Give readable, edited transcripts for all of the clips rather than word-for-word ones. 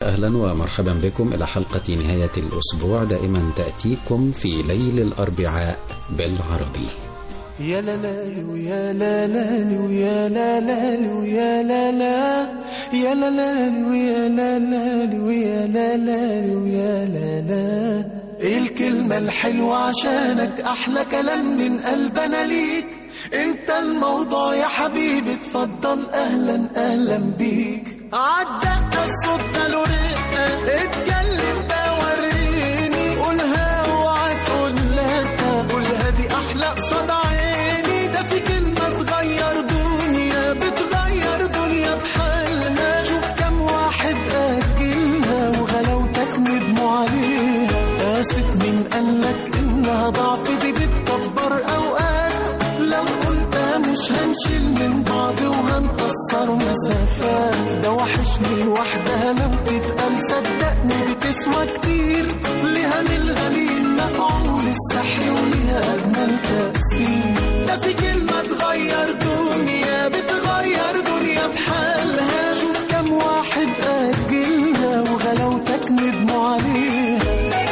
وأهلا ومرحبا بكم إلى حلقة نهاية الأسبوع دائما تأتيكم في ليل الأربعاء بالعربي. يا لا لا ويا لا لا ويا لا لا ويا لا لا يا لا لا ويا لا لا ويا لا لا ويا لا لا. الكلمة الحلوة عشانك أحلى كلام من قلبنا ليك، انت الموضوع يا حبيبي اتفضل أهلا أهلا بيك. عدق الصوت ده له رقة اتكلم بقى وريني، قولها اوعى تقول لا، قولها دي أحلى قصاد عيني. ده في كلمة تغير دنيا، بتغير دنيا بحالها. شوف كم واحد أجلها وغلاوتك ندموا عليها. آسف مين قالك إنها ضعف، دي بتكبر أوقات. لو قلتها مش هنشيل من بعض وهنقصر مسافات. ده وحشني لوحدها لو تتقال صدقني بتسوى كتير. ليها من الغليل مفعول السحر وليها أجمل تأثير. ده في كلمة تغير دنيا، بتغير دنيا بحالها. شوف كم واحد أجلها وغلاوتك ندموا عليها.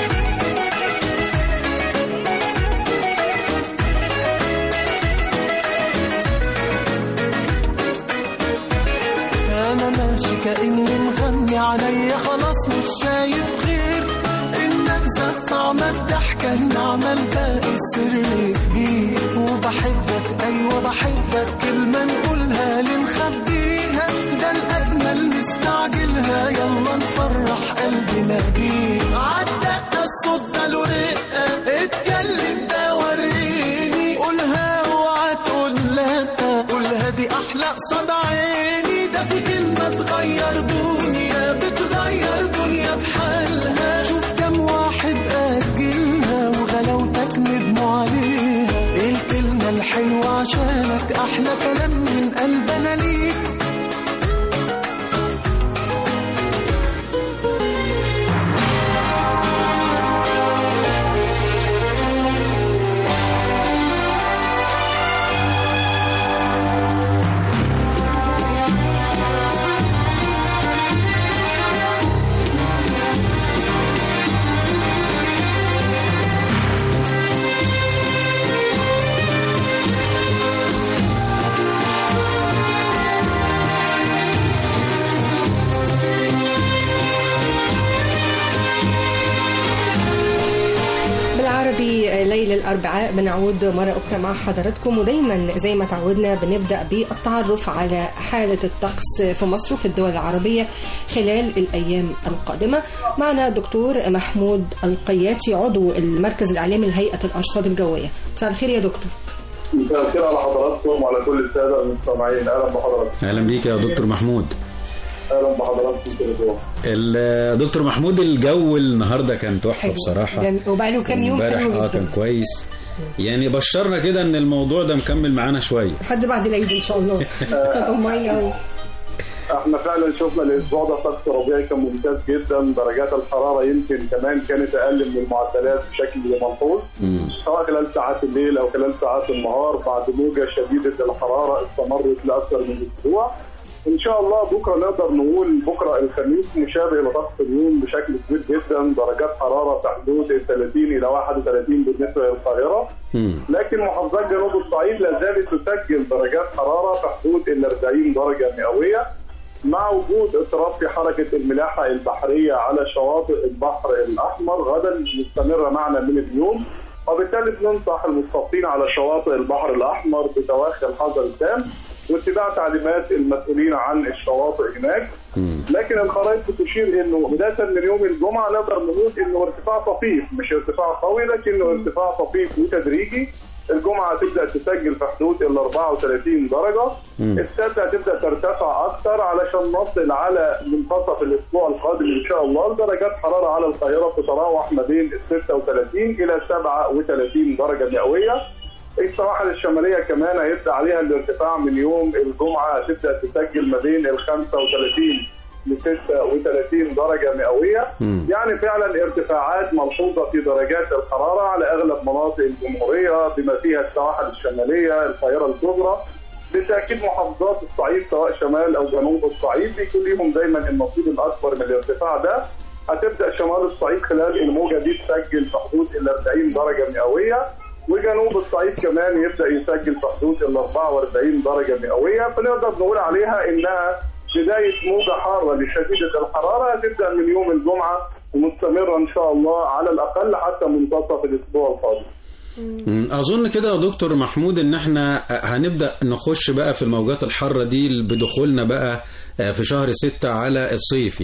أنا ماشي كأني مغني عليا خلاص مش شايف غير إنك زاد طعم الضحكة النعمة الباقي السر كبير. وبحبك أيوة بحبك، كلمة نقولها لنخبيها. ده الأجمل نستعجلها، يلا نفرح قلبنا بيه. عدق الصوت ده له رقة اتكلم ده وريني، قولها اوعى تقول لا، قولها دي أحلى قصاد عيني. ده في كلمة تغير دنيا، بتغير دنيا بحالها. شوف كم واحد أجلها وغلاوتك ندموا عليها. الكلمة الحلوة عشانك أحلى كلام من قلبنا ليك. ليل الأربعاء بنعود مرة أخرى مع حضراتكم، ودايما زي ما تعودنا بنبدأ بالتعرف على حالة الطقس في مصر وفي الدول العربية خلال الأيام القادمة. معنا دكتور محمود القياتي عضو المركز الإعلامي لهيئة الأرصاد الجوية. مساء الخير يا دكتور. مساء الخير على حضراتكم وعلى كل السادة المستمعين. أهلا بحضراتكم. أهلا بيك يا دكتور محمود. اهلا بحضراتكم دكتور محمود، الجو النهارده كان تحفه بصراحه، وبقاله كام يوم امبارح كان كويس. يعني بشرنا كده ان الموضوع ده مكمل معانا شويه لحد بعد العيد ان شاء الله. احنا فعلا شفنا الاسبوع ده طقس ربيعي كان ممتاز جدا. درجات الحراره يمكن كمان كانت اقل من المعدلات بشكل ملحوظ، سواء خلال ساعات الليل او خلال ساعات النهار، بعد موجه شديده الحراره استمرت لاكثر من اسبوع. ان شاء الله بكره نقدر نقول بكره الخميس مشابه لطقس اليوم بشكل كبير جدا. درجات حراره في حدود 30 الى 31 بالنسبه للقاهره، لكن محافظات جنوب الصعيد لا زالت تسجل درجات حراره في حدود ال 40 درجه مئويه، مع وجود اضطراب في حركه الملاحه البحريه على شواطئ البحر الاحمر غدا مستمره معنا من اليوم، وبالتالي بننصح المستوطنين على شواطئ البحر الاحمر بتوخي الحذر التام واتباع تعليمات المسؤولين عن الشواطئ هناك. لكن الخرائط بتشير انه بدايه من يوم الجمعه نقدر نقول انه ارتفاع طفيف، مش ارتفاع قوي لكنه ارتفاع طفيف وتدريجي. الجمعه هتبدا تسجل في حدود ال 34 درجه، السبت هتبدا ترتفع اكثر علشان نصل على منتصف الاسبوع القادم ان شاء الله درجات حراره على القاهره تتراوح ما بين 36 الى 37 درجه مئويه. السواحل الشماليه كمان هيبدا عليها الارتفاع من يوم الجمعه، هتبدا تسجل ما بين ال 35 ل 36 درجه مئويه. يعني فعلا ارتفاعات ملحوظه في درجات الحراره على اغلب مناطق الجمهوريه بما فيها السواحل الشماليه، القاهره الكبرى، بالتاكيد محافظات الصعيد سواء شمال او جنوب الصعيد بيكون ليهم دايما النصيب الاكبر من الارتفاع ده. هتبدا شمال الصعيد خلال الموجه دي تسجل في حدود ال 40 درجه مئويه، وجنوب الصعيد كمان يبدا يسجل في حدود ال 44 درجه مئويه، فنقدر نقول عليها انها بدايه موجه حاره لشديده الحراره هتبدا من يوم الجمعه ومستمره ان شاء الله على الاقل حتى منتصف الاسبوع القادم. أظن كده يا دكتور محمود إن احنا هنبدأ نخش بقى في الموجات الحارة دي بدخولنا بقى في شهر 6 على الصيف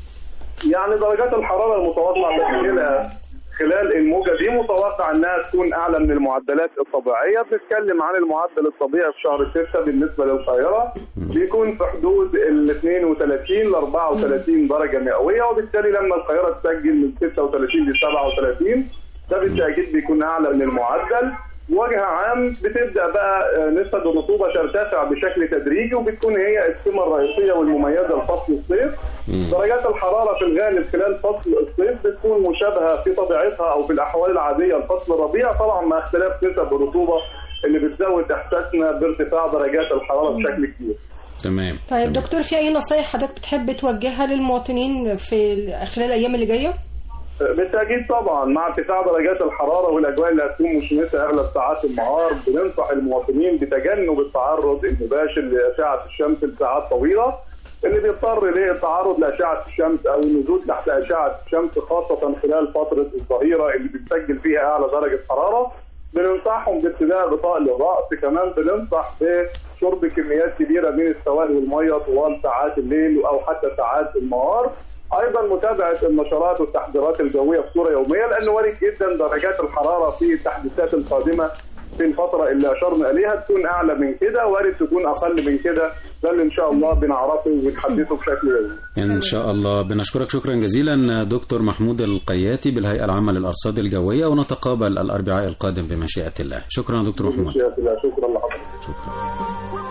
يعني درجات الحرارة المتوقع تسجيلها خلال الموجة دي متوقع إنها تكون أعلى من المعدلات الطبيعية. بنتكلم عن المعدل الطبيعي في شهر 6 بالنسبة للقاهرة بيكون في حدود ال 32 ل 34 درجة مئوية، وبالتالي لما القاهرة تسجل من 36 ل 37 ده بالتأكيد بيكون أعلى من المعدل. بوجه عام بتبدأ بقى نسبة الرطوبة ترتفع بشكل تدريجي، وبتكون هي السمة الرئيسية والمميزة لفصل الصيف. درجات الحرارة في الغالب خلال فصل الصيف بتكون مشابهة في طبيعتها أو في الأحوال العادية لفصل الربيع، طبعا مع اختلاف نسب الرطوبة اللي بتزود إحساسنا بارتفاع درجات الحرارة بشكل كبير. تمام. طيب دكتور، في أي نصايح حضرتك بتحب توجهها للمواطنين في خلال الأيام اللي جاية؟ بالتأكيد طبعا مع ارتفاع درجات الحرارة والأجواء اللي هتكون مشمسة أغلب ساعات النهار بننصح المواطنين بتجنب التعرض المباشر لأشعة الشمس لساعات طويلة. اللي بيضطر للتعرض لأشعة الشمس أو النزول تحت أشعة الشمس خاصة خلال فترة الظهيرة اللي بتسجل فيها أعلى درجة حرارة بننصحهم بارتداء غطاء للرأس. كمان بننصح بشرب كميات كبيرة من السوائل والمية طوال ساعات الليل أو حتى ساعات النهار. ايضا متابعه النشرات والتحذيرات الجويه بصوره يوميه، لانه وارد جدا درجات الحراره في التحديثات القادمه في الفتره اللي اشرنا اليها تكون اعلى من كده، وارد تكون اقل من كده. ده اللي ان شاء الله بنعرفه ونحدثه بشكل يومي ان شاء الله. بنشكرك شكرا جزيلا دكتور محمود القياتي بالهيئه العامه للارصاد الجويه، ونتقابل الاربعاء القادم بمشيئه الله. شكرا دكتور محمود. بمشيئه الله. شكرا لحضرتك. شكرا.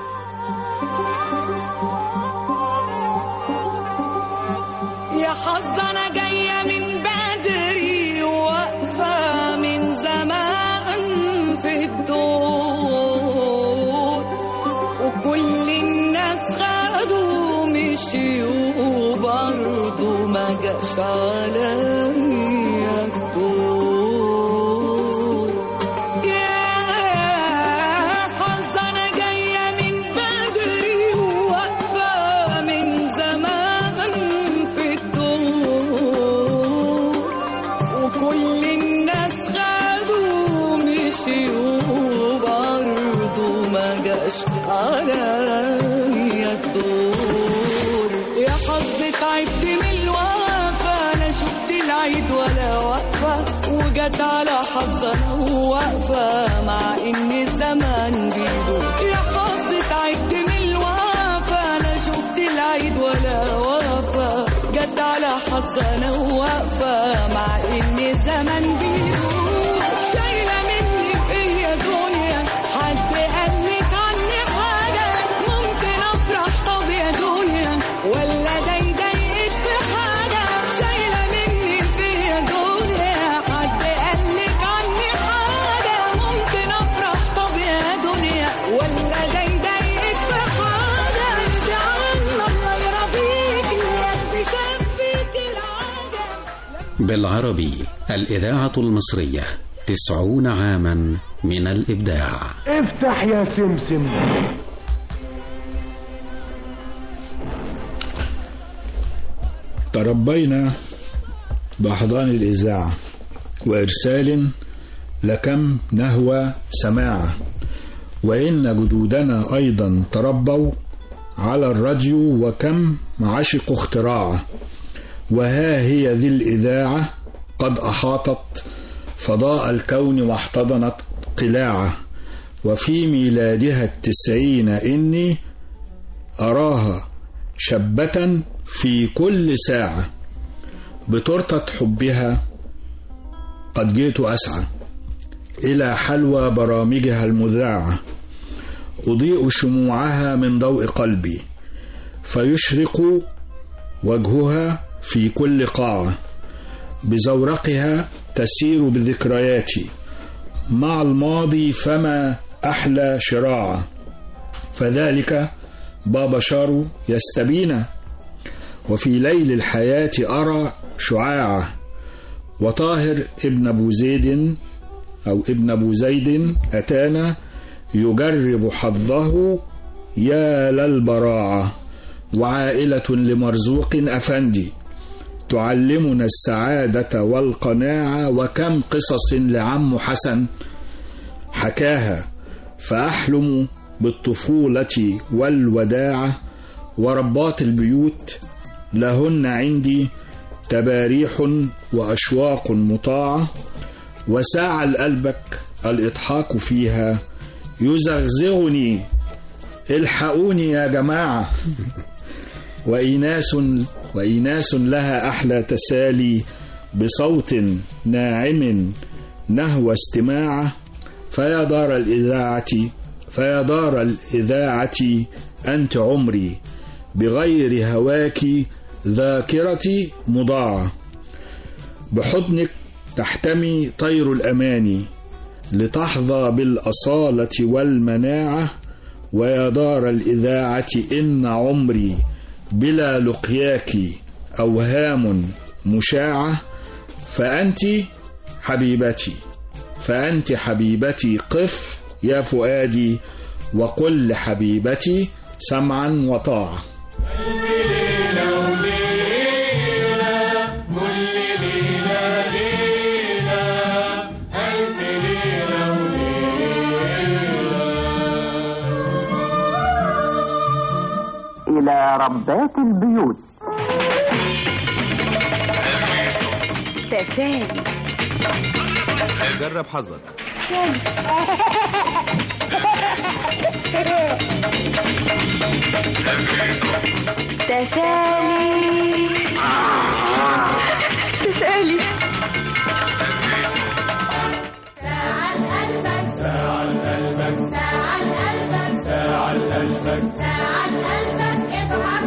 يا حظ أنا جاية من بدري واقفة من زمان في الدور، وكل الناس خدوا مشيوا برضو ما جاش عليا الدور. يا حظ أنا جاية من بدري واقفة من زمان كل الناس خدوا مشيوا برضو ما جاش عليا الدور. يا حظ تعبت من الوقفة، أنا شفت العيد ولا واقفة، وجت على حظ أنا واقفة مع إن الزمان بيدور. يا حظ تعبت من الوقفة، أنا شفت العيد ولا واقفة، جت على حظ أنا واقفة مع إن الزمن بيدور. شايلة مني فيا دنيا، حد قالك عني حاجة ممكن أفرح؟ طب يا دنيا ولا ده يضايقك في حاجة؟ شايلة مني فيا دنيا، حد قالك عني حاجة ممكن أفرح؟ طب يا دنيا ولا ده يضايقك في حاجة؟ انت عنا الله يرضيك يا قلبي شفيك العادة. بالعربي الإذاعة المصرية 90 عاما من الإبداع. افتح يا سمسم. تربينا بأحضان الإذاعة وإرسال لكم نهوى سماعة، وإن جدودنا أيضا تربوا على الراديو وكم عشقوا اختراعه. وها هي ذي الإذاعة قد أحاطت فضاء الكون واحتضنت قلاعه، وفي ميلادها 90 إني أراها شابة في كل ساعة. بتورتة حبها قد جئت أسعى إلى حلوى برامجها المذاعة، أضيء شموعها من ضوء قلبي فيشرق وجهها في كل قاعة. بزورقها تسير بذكرياتي مع الماضي فما أحلى شراعة. فذلك بابا شارو يستبينا. وفي ليل الحياة أرى شعاعة، وطاهر ابن أبو زيد أو ابن أبو زيد أتانا يجرب حظه يا للبراعة، وعائلة لمرزوق أفندي تعلمنا السعادة والقناعة، وكم قصص لعم حسن حكاها، فأحلم بالطفولة والوداعة، وربات البيوت لهن عندي تباريح وأشواق مطاعة، وساعة الألبك الإضحاك فيها يزغزغني، الحقوني يا جماعة. وإيناس لها أحلى تسالي بصوت ناعم نهوى استماعة، فيا دار الإذاعة أنت عمري، بغير هواك ذاكرتي مضاعة، بحضنك تحتمي طير الأماني لتحظى بالأصالة والمناعة، ويا دار الإذاعة إن عمري بلا لقياك أوهام مشاعة، فأنت حبيبتي قف يا فؤادي، وقل لحبيبتي سمعا وطاعة. إلى ربات البيوت. تسالي جرب حظك. تسالي ساعة لقلبك اضحك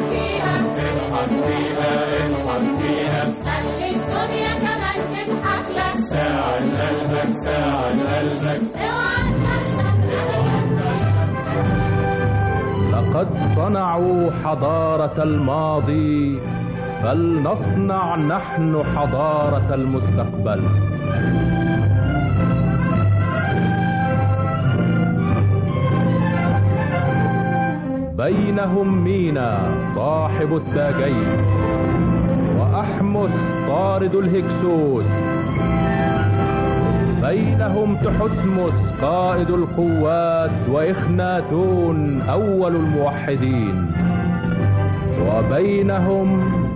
فيها خلي الدنيا كمان تضحك لك. ساعة لقلبك لقد صنعوا حضارة الماضي، فلنصنع نحن حضارة المستقبل. بينهم مينا صاحب التاجين، وأحمس طارد الهكسوس، بينهم تحتمس قائد القوات، وإخناتون أول الموحدين، وبينهم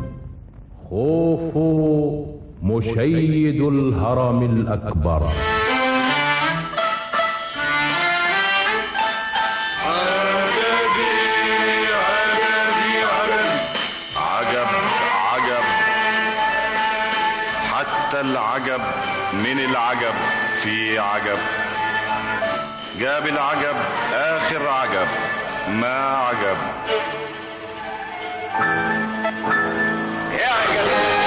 خوفو مشيد الهرم الأكبر. العجب من العجب في عجب، جاب العجب آخر عجب ما عجب. يا عجب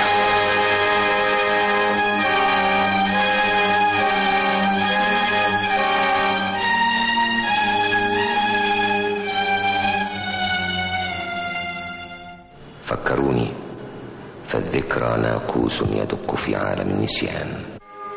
فكروني، فالذكرى ناقوس يدق في عالم النسيان.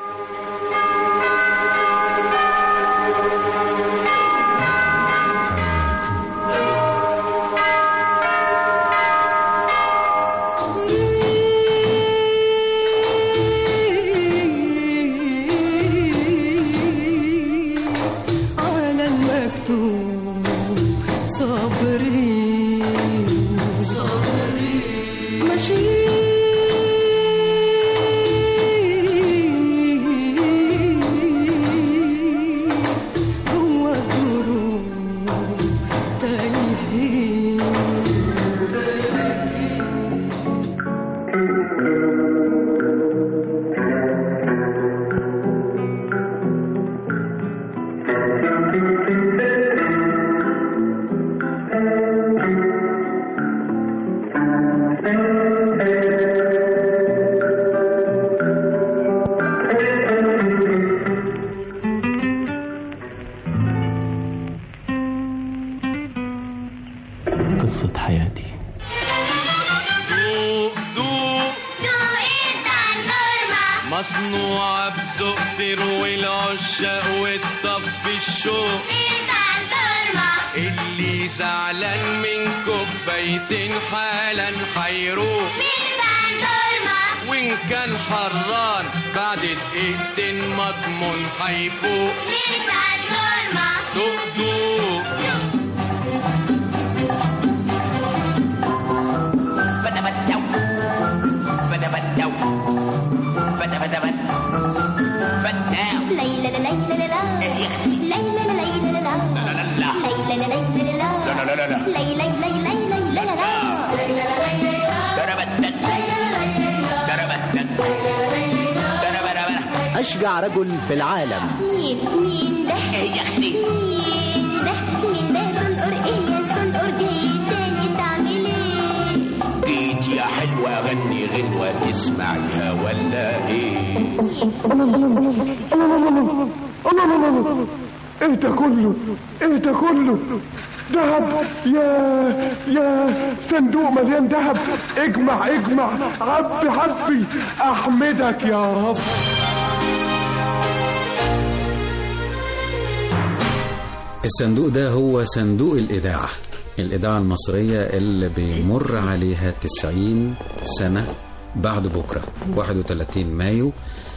على المكتوب صبري ماشي مصنوعة بذوق تروي العشاق وتطفي الشوق. اللي زعلان من كوبايتين حالا حيروح. وإن كان حران بعد دقيقتين مضمون حيفوق. دوق دوق فتبتو فتبتو فتبتبت فتاو ليلى لا ليلى لا لا يا اختي ليلى لا ليلى لا لا لا ليلى لا ليلى لا لا لا لا ليلى ليلى لا لا أشجع رجل في العالم. مين ده؟ يا اختي مين ده؟ سنقر ايه يا سنقر جاي تاني تعمل ايه؟ جيت يا حلوة غني غنوة تسمعيها ولا ايه؟ ايه ده كله؟ ايه ده كله؟ دهب يا صندوق مليان دهب. اجمع عبي احمدك يا رب. الصندوق ده هو صندوق الإذاعة المصرية اللي بيمر عليها 90 سنة بعد بكرة 31 مايو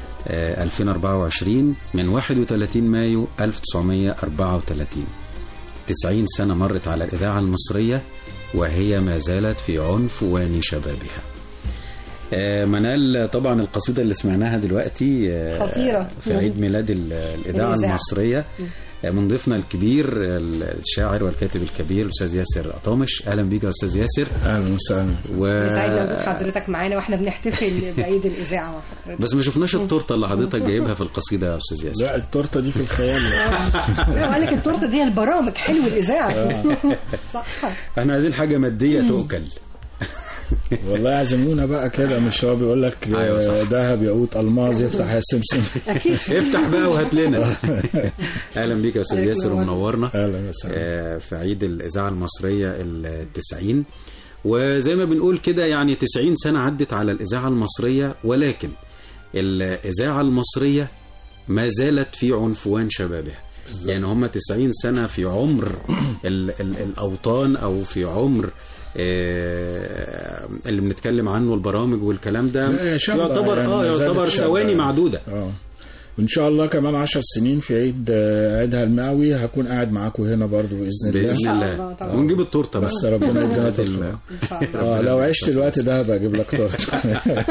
2024 من 31 مايو 1934. 90 سنة مرت على الإذاعة المصرية وهي ما زالت في عنفوان شبابها. منال، طبعا القصيدة اللي سمعناها دلوقتي خطيرة في عيد ميلاد الإذاعة المصرية من ضيفنا الكبير الشاعر والكاتب الكبير الأستاذ ياسر أطامش. أهلا بيك يا أستاذ ياسر. أهلا وسهلا. سعيدنا بوجود حضرتك معانا واحنا بنحتفل بعيد الإذاعة مع حضرتك. بس ما شفناش التورته اللي حضرتك جايبها في القصيدة يا أستاذ ياسر. لا، التورته دي في الخيال. قال لك التورته دي البرامج حلو الإذاعة. صح. احنا عايزين حاجة مادية تؤكل. والله عزمونا بقى كده، مش هو بيقول لك ذهب ياقوت الماظ يفتح يا سمسم. افتح بقى وهات لنا. اهلا بيك يا استاذ ياسر ومنورنا. اهلا وسهلا. في عيد الاذاعه المصريه ال90، وزي ما بنقول كده يعني 90 سنه عدت على الاذاعه المصريه، ولكن الاذاعه المصريه ما زالت في عنفوان شبابها. يعني هم 90 سنه في عمر الاوطان او في عمر اللي بنتكلم عنه البرامج والكلام ده يعتبر يعني يعتبر ثواني معدودة. وإن شاء الله كمان 10 سنين في عيدها المئوي هكون قاعد معاكم هنا برضو بإذن الله. ونجيب التورته بس ربنا يدينا طفل. لو عشت الوقت ده هبقى اجيب لك تورته.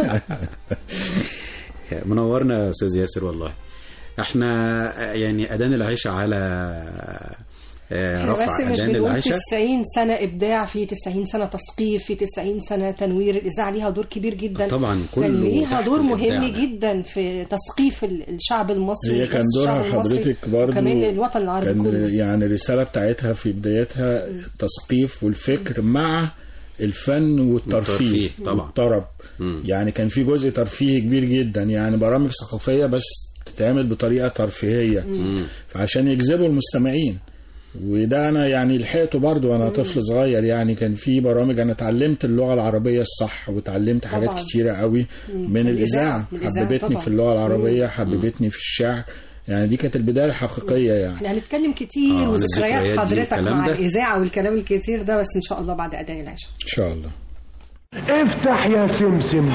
منورنا يا استاذ ياسر. والله احنا يعني أذان العشاء على رفع أذان العشاء. 90 سنة إبداع، في 90 سنة تثقيف، في 90 سنة تنوير. الإذاعة ليها دور كبير جدا طبعا، كان ليها دور مهم جدا في تثقيف الشعب المصري. هي كان دورها حضرتك برضو كمان الوطن العربي كله. يعني الرسالة بتاعتها في بدايتها التثقيف والفكر مع الفن والترفيه طبعا والطرب. يعني كان في جزء ترفيهي كبير جدا، يعني برامج ثقافية بس تتعمل بطريقة ترفيهية عشان يجذبوا المستمعين. وده أنا يعني لحقته برضو أنا طفل صغير. يعني كان في برامج أنا اتعلمت اللغة العربية الصح، وتعلمت حاجات كتيرة قوي من الإذاعة. حببتني في اللغة العربية، حببتني في الشعر. يعني دي كانت البداية الحقيقية. يعني احنا هنتكلم كتير وذكريات حضرتك مع الإذاعة والكلام الكتير ده، بس إن شاء الله بعد أذان العشاء إن شاء الله. افتح يا سمسم.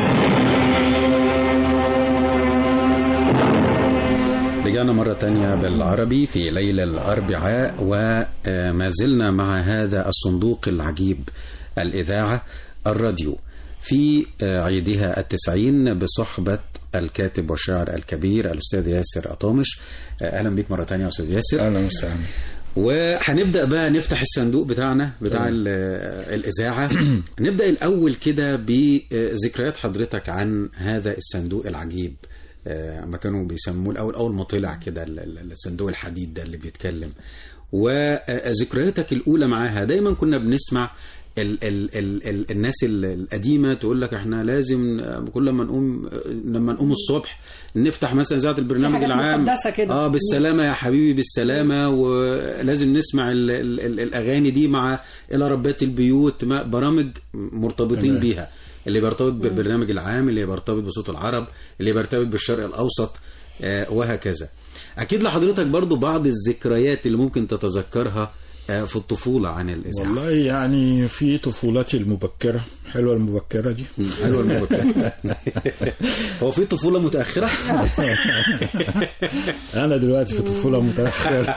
رجعنا مرة تانية بالعربي في ليلة الأربعاء، وما زلنا مع هذا الصندوق العجيب، الإذاعة الراديو، في عيدها 90 بصحبة الكاتب والشاعر الكبير الأستاذ ياسر أطامش. أهلا بك مرة تانية يا أستاذ ياسر. أهلا وسهلا. وهنبدأ بقى نفتح الصندوق بتاعنا بتاع الإذاعة. نبدأ الأول كده بذكريات حضرتك عن هذا الصندوق العجيب. ما كانوا بيسموه الأول، أول ما طلع كده الصندوق الحديد ده اللي بيتكلم، وذكرياتك الأولى معاها. دايما كنا بنسمع الناس القديمة تقول لك احنا لازم كل ما نقوم لما نقوم الصبح نفتح مثلا إذاعة البرنامج العام بالسلامة يا حبيبي بالسلامة، ولازم نسمع الأغاني دي مع إلى ربات البيوت، برامج مرتبطين بيها. اللي بيرتبط بالبرنامج العام، اللي بيرتبط بصوت العرب، اللي بيرتبط بالشرق الأوسط، وهكذا. أكيد لحضرتك برضو بعض الذكريات اللي ممكن تتذكرها في الطفولة عن الإذاعة. والله يعني في طفولتي المبكرة. حلوة المبكرة دي. حلوة المبكرة. هو في طفولة متأخرة؟ أنا دلوقتي في طفولة متأخرة.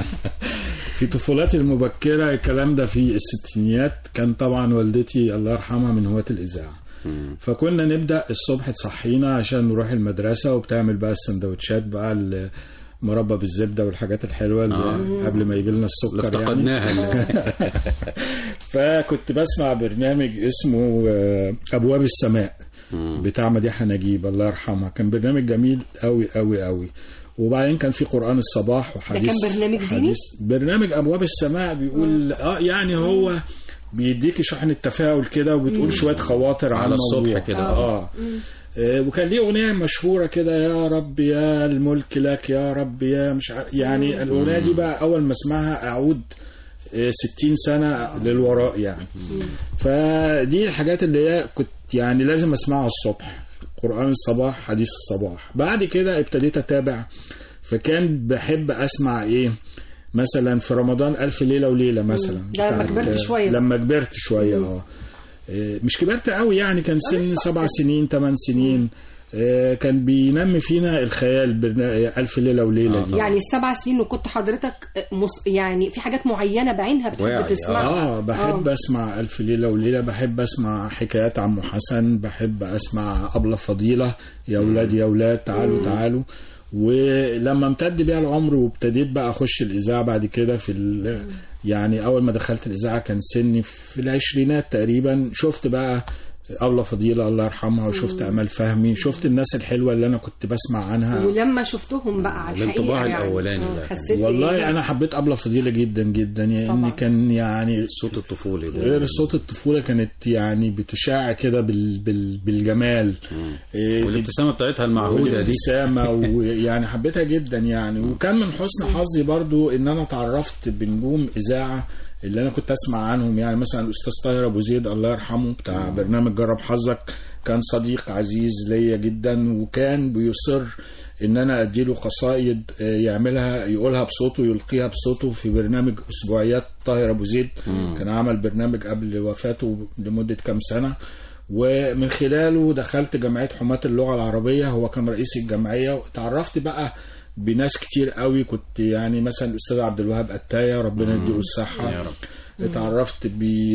في طفولتي المبكرة الكلام ده في الستينيات. كان طبعا والدتي الله يرحمها من هواة الإذاعة، فكنا نبدأ الصبح تصحينا عشان نروح المدرسة، وبتعمل بقى السندوتشات بقى مربى بالزبدة والحاجات الحلوة اللي قبل ما يجي لنا السكر افتقدناها يعني. فكنت بسمع برنامج اسمه أبواب السماء بتاع مديحة نجيب الله يرحمها. كان برنامج جميل قوي قوي قوي. وبعدين كان في قرآن الصباح وحديث. ده كان برنامج ديني؟ برنامج أبواب السماء بيقول يعني هو بيديكي شحن التفاؤل كده، وبتقول شوية خواطر على الصبح كده. وكان ليه أغنية مشهورة كده، يا رب يا الملك لك يا رب يا مش يعني الأغنية دي بقى أول ما اسمعها أعود 60 سنة للوراء يعني. فدي الحاجات اللي هي كنت يعني لازم أسمعها الصبح، قرآن الصباح حديث الصباح. بعد كده ابتديت أتابع، فكان بحب أسمع مثلا في رمضان ألف ليلة وليلة مثلا. لما كبرت شوية. لما كبرت شوية مش كبرت قوي يعني، كان سن 7 سنين 8 سنين. كان بينمي فينا الخيال ألف ليلة وليلة دي. يعني ال7 سنين وكنت حضرتك يعني في حاجات معينة بعينها بتحب تسمعها؟ بحب أسمع ألف ليلة وليلة، بحب أسمع حكايات عمو حسن، بحب أسمع أبلة فضيلة، يا أولاد يا أولاد تعالوا تعالوا. ولما امتد بيها العمر وابتديت بقى أخش الإذاعة بعد كده يعني أول ما دخلت الإذاعة كان سني في العشرينات تقريبا. شفت بقى أبلة فضيلة الله يرحمها، وشفت أمال فهمي، شفت الناس الحلوة اللي أنا كنت بسمع عنها. ولما شفتهم بقى على الحقيقة الانطباع الأولاني والله أنا حبيت أبلة فضيلة جدا جدا يعني. كان يعني صوت الطفولة ده غير صوت الطفولة، كانت يعني بتشاع كده بالجمال. والابتسامة بتاعتها المعهودة دي، الابتسامة ويعني حبيتها جدا يعني. وكان من حسن حظي برضو إن أنا تعرفت بنجوم إذاعة اللي أنا كنت أسمع عنهم، يعني مثلا الأستاذ طاهر أبو زيد الله يرحمه بتاع برنامج جرب حظك. كان صديق عزيز ليا جدا، وكان بيصر إن أنا أديله قصائد يقولها بصوته، يلقيها بصوته في برنامج أسبوعيات طاهر أبو زيد. كان عمل برنامج قبل وفاته لمدة كام سنة، ومن خلاله دخلت جمعية حماة اللغة العربية. هو كان رئيس الجمعية، وتعرفت بقى بناس كتير قوي. كنت يعني مثلا الأستاذ عبد الوهاب أتايا ربنا يديله الصحة. اتعرفت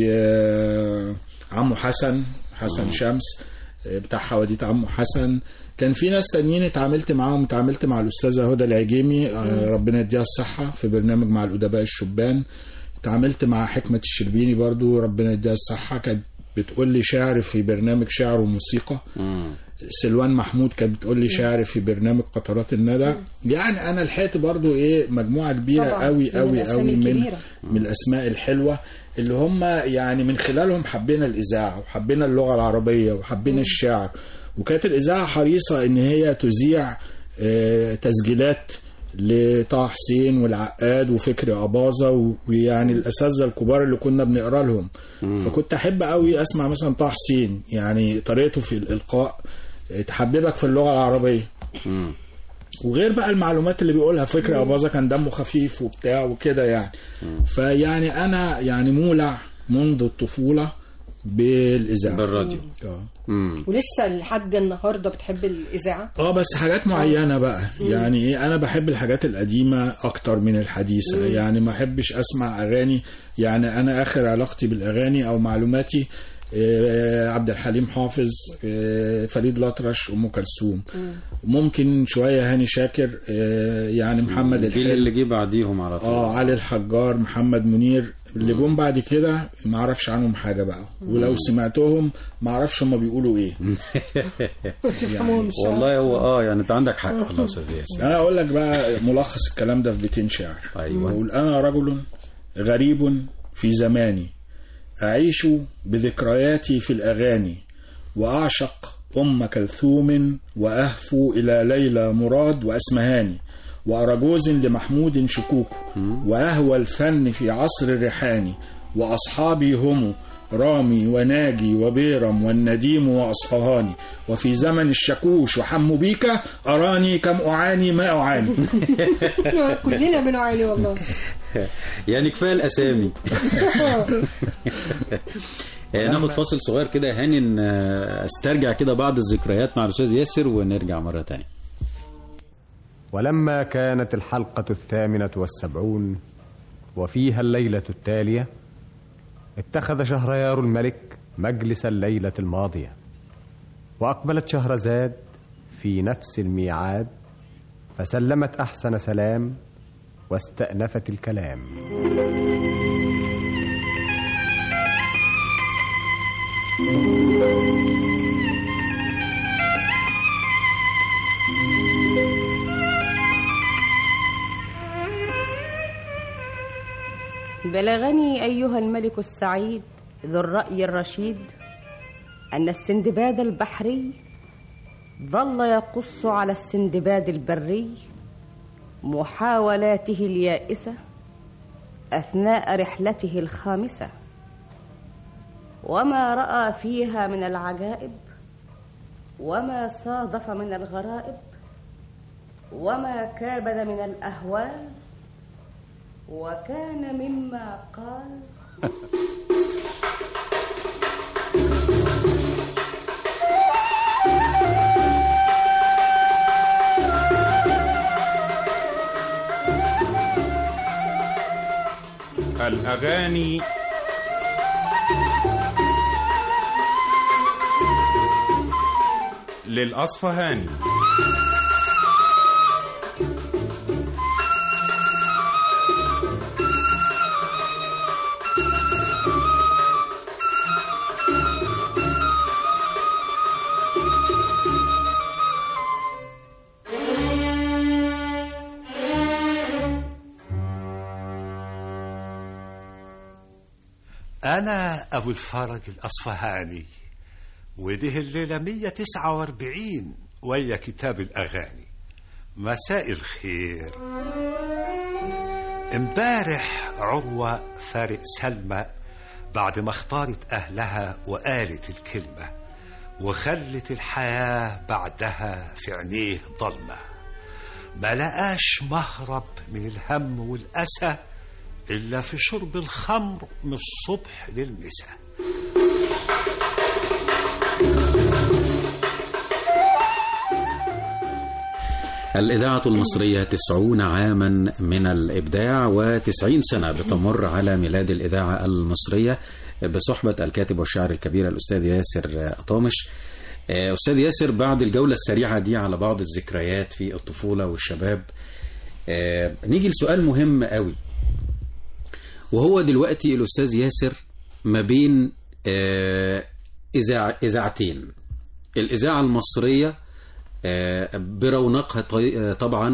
بعمو حسن شمس بتاع حواديت عمو حسن. كان في ناس تانيين اتعاملت معاهم. اتعاملت مع الأستاذة هدى العجيمي ربنا يديها الصحة في برنامج مع الأدباء الشبان. اتعاملت مع حكمة الشربيني برضو ربنا يديها الصحة، كانت بتقول لي شعر في برنامج شعر وموسيقى. سلوان محمود كانت بتقول لي شعر في برنامج قطرات الندى. يعني انا لحقت برضو مجموعه كبيره قوي قوي قوي من الاسماء الحلوه اللي هم يعني من خلالهم حبينا الاذاعه وحبينا اللغه العربيه وحبينا الشعر. وكانت الاذاعه حريصه ان هي تذيع تسجيلات لطه حسين والعقاد وفكري أباظة ويعني الأساتذة الكبار اللي كنا بنقرأ لهم. فكنت أحب قوي أسمع مثلا طه حسين، يعني طريقته في الإلقاء تحببك في اللغة العربية. وغير بقى المعلومات اللي بيقولها فكري أباظة كان دمه خفيف وبتاع وكده يعني. فيعني أنا يعني مولع منذ الطفولة بالإذاعة بالراديو. ولسه لحد النهارده بتحب الإذاعة؟ بس حاجات معينة بقى. يعني أنا بحب الحاجات القديمة أكتر من الحديثة. يعني ما أحبش أسمع أغاني. يعني أنا آخر علاقتي بالأغاني أو معلوماتي عبد الحليم حافظ، فريد الأطرش، أم كلثوم، ممكن شوية هاني شاكر، يعني محمد الحلو اللي جه بعديهم على طول، علي الحجار، محمد منير. اللي جم بعد كده ما اعرفش عنهم حاجه بقى، ولو سمعتهم ما اعرفش هم بيقولوا ايه. يعني والله هو يعني انت عندك حق. الله استاذ ياسر، انا اقول لك بقى ملخص الكلام ده في بيتين شعر. ايوه. اقول انا رجل غريب في زماني، اعيش بذكرياتي في الاغاني، واعشق ام كلثوم، واهفو الى ليلى مراد واسمهاني، وأرجوز لمحمود شكوك، وأهوى الفن في عصر الريحاني، وأصحابي هم رامي وناجي وبيرم والنديم وأصفهاني، وفي زمن الشاكوش وحمو بيكا أراني كم أعاني ما أعاني. كلنا بنعاني والله. يعني كفاية الأسامي. ناخد فاصل صغير كده يا هاني، استرجع كده بعض الذكريات مع الأستاذ ياسر ونرجع مرة تانية. ولما كانت الحلقة 78 وفيها الليلة التالية، اتخذ شهريار الملك مجلس الليلة الماضية، وأقبلت شهرزاد في نفس الميعاد، فسلمت أحسن سلام واستأنفت الكلام. بلغني أيها الملك السعيد ذو الرأي الرشيد أن السندباد البحري ظل يقص على السندباد البري محاولاته اليائسة أثناء رحلته الخامسة، وما رأى فيها من العجائب، وما صادف من الغرائب، وما كابد من الأهوال، وكان مما قال: الأغاني للأصفهاني. أنا أبو الفرج الأصفهاني، وده الليلة 149 ويا كتاب الأغاني. مساء الخير. امبارح عروة فارق سلمى بعد ما اختارت أهلها وقالت الكلمة، وخلت الحياة بعدها في عينيه ضلمة، ما لقاش مهرب من الهم والأسى إلا في شرب الخمر من الصبح للمساء. الإذاعة المصرية 90 عاما من الإبداع، و90 سنة بتمر على ميلاد الإذاعة المصرية بصحبة الكاتب والشاعر الكبير الأستاذ ياسر طامش. أستاذ ياسر، بعد الجولة السريعة دي على بعض الذكريات في الطفولة والشباب، نيجي لسؤال مهم قوي، وهو دلوقتي الأستاذ ياسر ما بين إذاعتين، الإذاعة المصرية برونقها طبعا،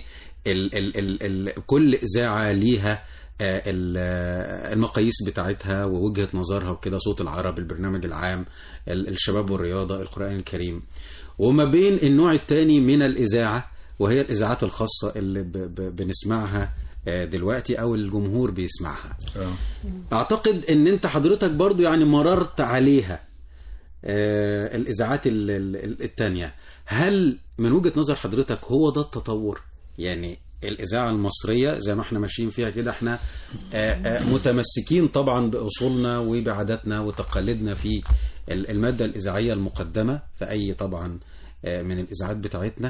وكل إذاعة ليها المقاييس بتاعتها ووجهة نظرها وكده، صوت العرب، البرنامج العام، الشباب والرياضة، القرآن الكريم، وما بين النوع الثاني من الإذاعة وهي الإذاعات الخاصة اللي بنسمعها دلوقتي أو الجمهور بيسمعها. أعتقد أن أنت حضرتك برضو يعني مررت عليها الإذاعات التانية. هل من وجهة نظر حضرتك هو ده التطور؟ يعني الإذاعة المصرية زي ما احنا ماشيين فيها كده، احنا متمسكين طبعا بأصولنا وبعاداتنا وتقاليدنا في المادة الإذاعية المقدمة في أي طبعا من الإذاعات بتاعتنا،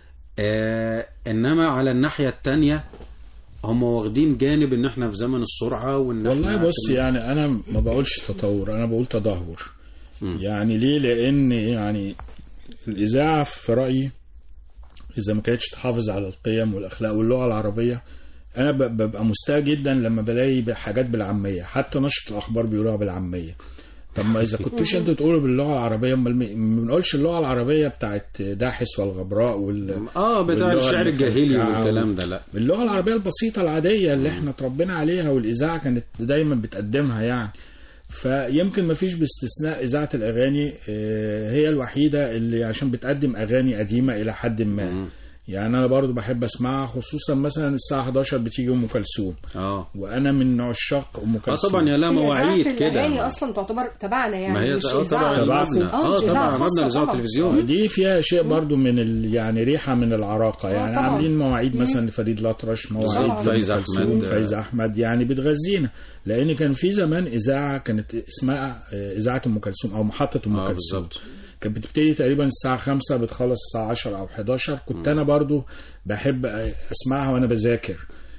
إنما على الناحية التانية هم واخدين جانب ان احنا في زمن السرعة. والله بص، يعني انا ما بقولش تطور، انا بقول تدهور. يعني ليه؟ لان يعني الإذاعة في رأيي إذا ما كانتش تحافظ على القيم والأخلاق واللغة العربية، أنا ببقى مستاء جدا لما بلاقي حاجات بالعامية، حتى نشرة الأخبار بيقولوها بالعامية. طب ما إذا كنتوش أنتوا تقولوا باللغة العربية، ما بنقولش اللغة العربية بتاعت داحس والغبراء بتاع الشعر الجاهلي والكلام ده، لا، باللغة العربية البسيطة العادية اللي احنا تربينا عليها والإذاعة كانت دايما بتقدمها يعني. فيمكن ما فيش باستثناء إذاعة الأغاني، هي الوحيدة اللي عشان بتقدم أغاني قديمة إلى حد ما. يعني انا برضو بحب اسمعها، خصوصا مثلا الساعه 11 بتيجي ام كلثوم، وانا من عشاق ام كلثوم. طبعا يا لا مواعيد كده، الاغاني اصلا تعتبر تبعنا يعني، ما هي مش طبعا طبعا مبنى الاذاعه والتلفزيون. دي فيها شيء برضو من يعني ريحه من العراقه، يعني عاملين مواعيد مثلا لفريد الأطرش، مواعيد فايز احمد، يعني بتغذينا. لان كان في زمان اذاعه كانت اسمها اذاعه ام كلثوم او محطه ام كلثوم، كانت بتبتدي تقريبا الساعة 5 بتخلص الساعة 10 أو 11. كنت أنا برضو بحب أسمعها وأنا بذاكر.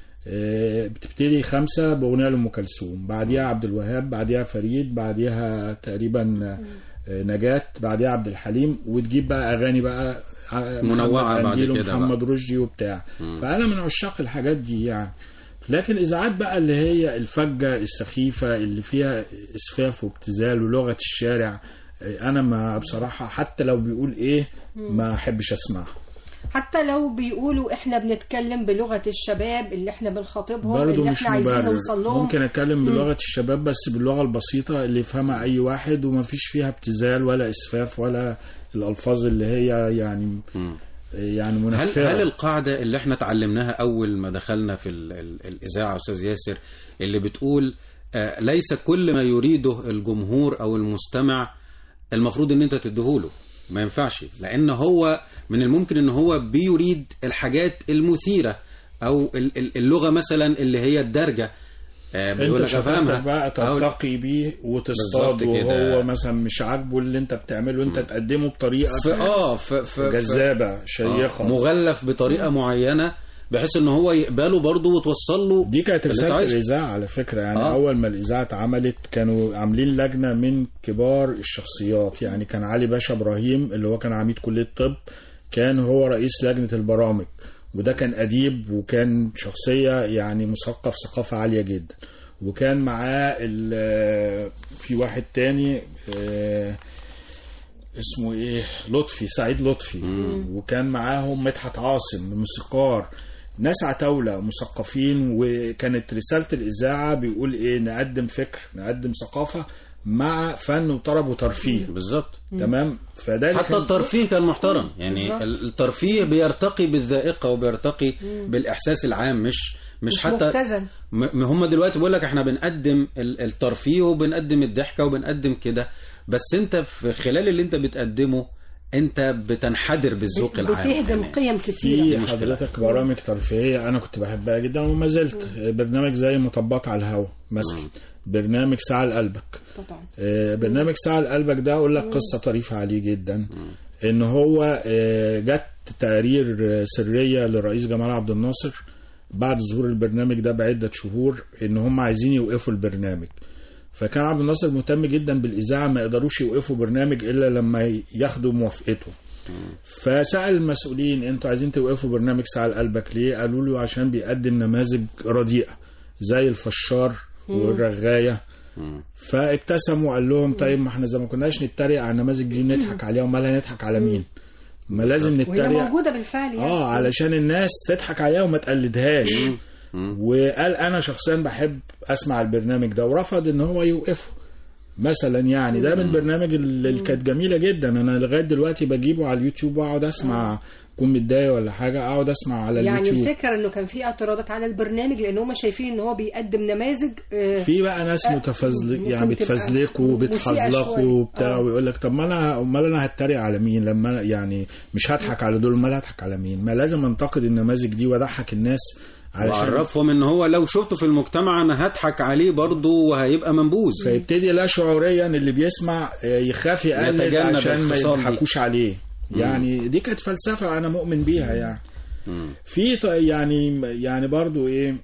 بتبتدي 5 بأغنية لأم كلثوم، بعديها عبد الوهاب، بعديها فريد، بعديها تقريبا نجاة، بعديها عبد الحليم، وتجيب بقى أغاني بقى منوعة بعد كده، محمد رشدي وبتاع. فأنا من عشاق الحاجات دي يعني. لكن الإذاعات بقى اللي هي الفجة السخيفة اللي فيها إسفاف وابتذال ولغة الشارع، انا ما بصراحه حتى لو بيقول ايه ما احبش اسمعها. حتى لو بيقولوا احنا بنتكلم بلغه الشباب اللي احنا بنخاطبهم، اللي احنا عايزين نوصل لهم، ممكن اتكلم بلغه الشباب بس باللغه البسيطه اللي يفهمها اي واحد، وما فيش فيها ابتذال ولا اسفاف ولا الالفاظ اللي هي يعني منفره. هل القاعده اللي احنا اتعلمناها اول ما دخلنا في الاذاعه استاذ ياسر، اللي بتقول ليس كل ما يريده الجمهور او المستمع المفروض ان انت تديهوله، ما ينفعش، لان هو من الممكن ان هو بيريد الحاجات المثيرة او اللغة مثلا اللي هي الدارجة، بيقول لك افهمها بقى ترتقي بيه وتصطاد، وهو مثلا مش عاجبه اللي انت بتعمله، انت تقدمه بطريقة جذابة شيقة، مغلف بطريقة معينة بحيث ان هو يقبله برضه وتوصل له. دي كانت رسالة الإذاعة على فكرة يعني. أول ما الإذاعة اتعملت كانوا عاملين لجنة من كبار الشخصيات، يعني كان علي باشا إبراهيم اللي هو كان عميد كلية الطب، كان هو رئيس لجنة البرامج، وده كان أديب وكان شخصية يعني مثقف ثقافة عالية جدا. وكان معاه في واحد تاني اسمه ايه، لطفي، سعيد لطفي. وكان معاهم مدحت عاصم الموسيقار، ناس عتاولة مثقفين. وكانت رسالة الإذاعة بيقول ايه، نقدم فكر، نقدم ثقافة مع فن وطرب وترفيه. بالظبط، تمام. فده حتى الترفيه كان محترم يعني. الترفيه بيرتقي بالذائقة وبيرتقي بالإحساس العام، مش حتى مختزن. هم دلوقتي بيقول لك احنا بنقدم الترفيه وبنقدم الضحكة وبنقدم كده، بس انت في خلال اللي انت بتقدمه انت بتنحدر بالذوق العام، بتهدم قيم كتير. في حضرتك برامج ترفيهية انا كنت بحبها جدا وما زلت، برنامج زي مطبات على الهوا مثلا، برنامج ساعة لقلبك طبعا. برنامج ساعة لقلبك ده اقول لك قصة طريفة عليه جدا. ان هو جت تقارير سرية للرئيس جمال عبد الناصر بعد ظهور البرنامج ده بعدة شهور ان هم عايزين يوقفوا البرنامج. فكان عبد الناصر مهتم جدا بالإذاعة، ما يقدروش يوقفوا برنامج إلا لما ياخدوا موافقته. فسأل المسؤولين انتوا عايزين توقفوا برنامج ساعة لقلبك ليه؟ قالوا له عشان بيقدم نماذج رديئة زي الفشار والرغاية. فابتسموا وقال لهم طيب ما احنا زي ما كناش نتريق على النماذج دي نضحك عليها، وما لا نضحك على مين؟ ما لازم نتريق، وهي موجودة بالفعل يعني. علشان الناس تضحك عليها وما تقلدهاش. وقال انا شخصيا بحب اسمع البرنامج ده، ورفض ان هو يوقفه مثلا يعني. ده من البرنامج اللي كانت جميله جدا، انا لغايه دلوقتي بجيبه على اليوتيوب واقعد اسمع، اكون متضايق ولا حاجه اقعد اسمع على يعني اليوتيوب. يعني الفكره انه كان في اعتراضات على البرنامج لان هم شايفين ان هو بيقدم نماذج في بقى ناس يعني بتفزلكوا وبتحزلقوا وبتاع، ويقول لك طب ما انا امال انا هتريق على مين لما يعني مش هضحك على دول، امال هضحك على مين؟ ما لازم انتقد النماذج دي واضحك الناس وعرفهم ان هو لو شفته في المجتمع انا هضحك عليه برضه وهيبقى منبوذ. فيبتدي لا شعوريا اللي بيسمع يخاف يقلد عشان ما يضحكوش عليه. يعني دي كانت فلسفة انا مؤمن بيها يعني. في يعني برضه ايه،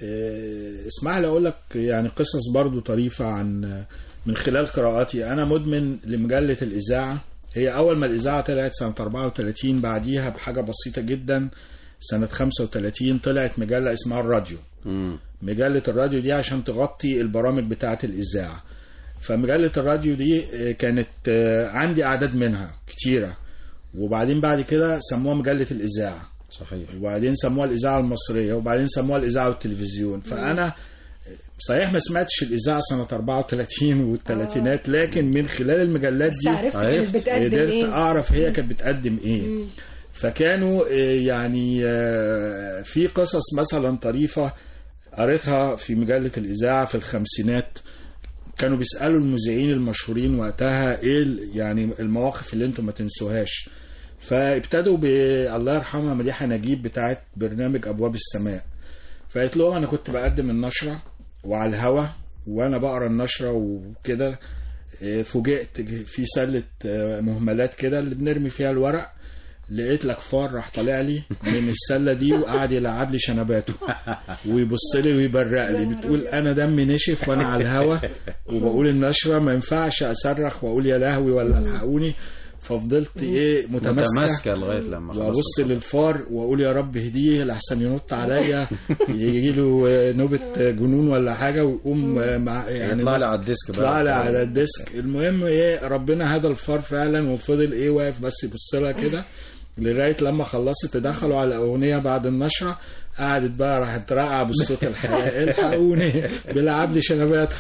اسمح لي اقول لك يعني قصص برضه طريفة عن من خلال قراءاتي. انا مدمن لمجلة الإذاعة. هي اول ما الإذاعة طلعت سنة 34، بعديها بحاجة بسيطة جدا سنة 35 طلعت مجلة اسمها الراديو. مجلة الراديو دي عشان تغطي البرامج بتاعة الإذاعة. فمجلة الراديو دي كانت عندي أعداد منها كتيرة، وبعدين بعد كده سموها مجلة الإذاعة. صحيح. وبعدين سموها الإذاعة المصرية، وبعدين سموها الإذاعة والتلفزيون. فأنا صحيح ما سمعتش الإذاعة سنة 34 والثلاثينات، لكن من خلال المجلات دي قدرت أعرف هي كانت بتقدم إيه. فكانوا يعني في قصص مثلا طريفة قريتها في مجلة الإذاعة في الخمسينات. كانوا بيسألوا المذيعين المشهورين وقتها ايه يعني المواقف اللي انتم ما تنسوهاش. فابتدوا بالله يرحمها مديحة نجيب بتاعت برنامج أبواب السماء. فقلت لهم أنا كنت بقدم النشرة وعلى الهوا وأنا بقرأ النشرة وكده فوجئت في سلة مهملات كده اللي بنرمي فيها الورق، لقيت لك فار راح طالع لي من السله دي وقعد يلعب لي شنباته ويبص لي ويبرق لي. بتقول انا دمي نشف وانا على الهوا وبقول النشره ما ينفعش اصرخ واقول يا لهوي ولا الحقوني. ففضلت ايه متماسكه لغايه لما وابص للفار واقول يا رب اهديه لحسن ينط عليا يجي له نوبه جنون ولا حاجه ويقوم يعني يطلع لي على الديسك يطلع لي على الديسك. المهم ايه ربنا هدى الفار فعلا وفضل ايه واقف بس يبص لها كده لغايه لما خلصت. تدخلوا على اغنيه بعد النشره قعدت بقى راحت راقعه بالصوت الحقيقي الحقوني بيلعب لي شنباته.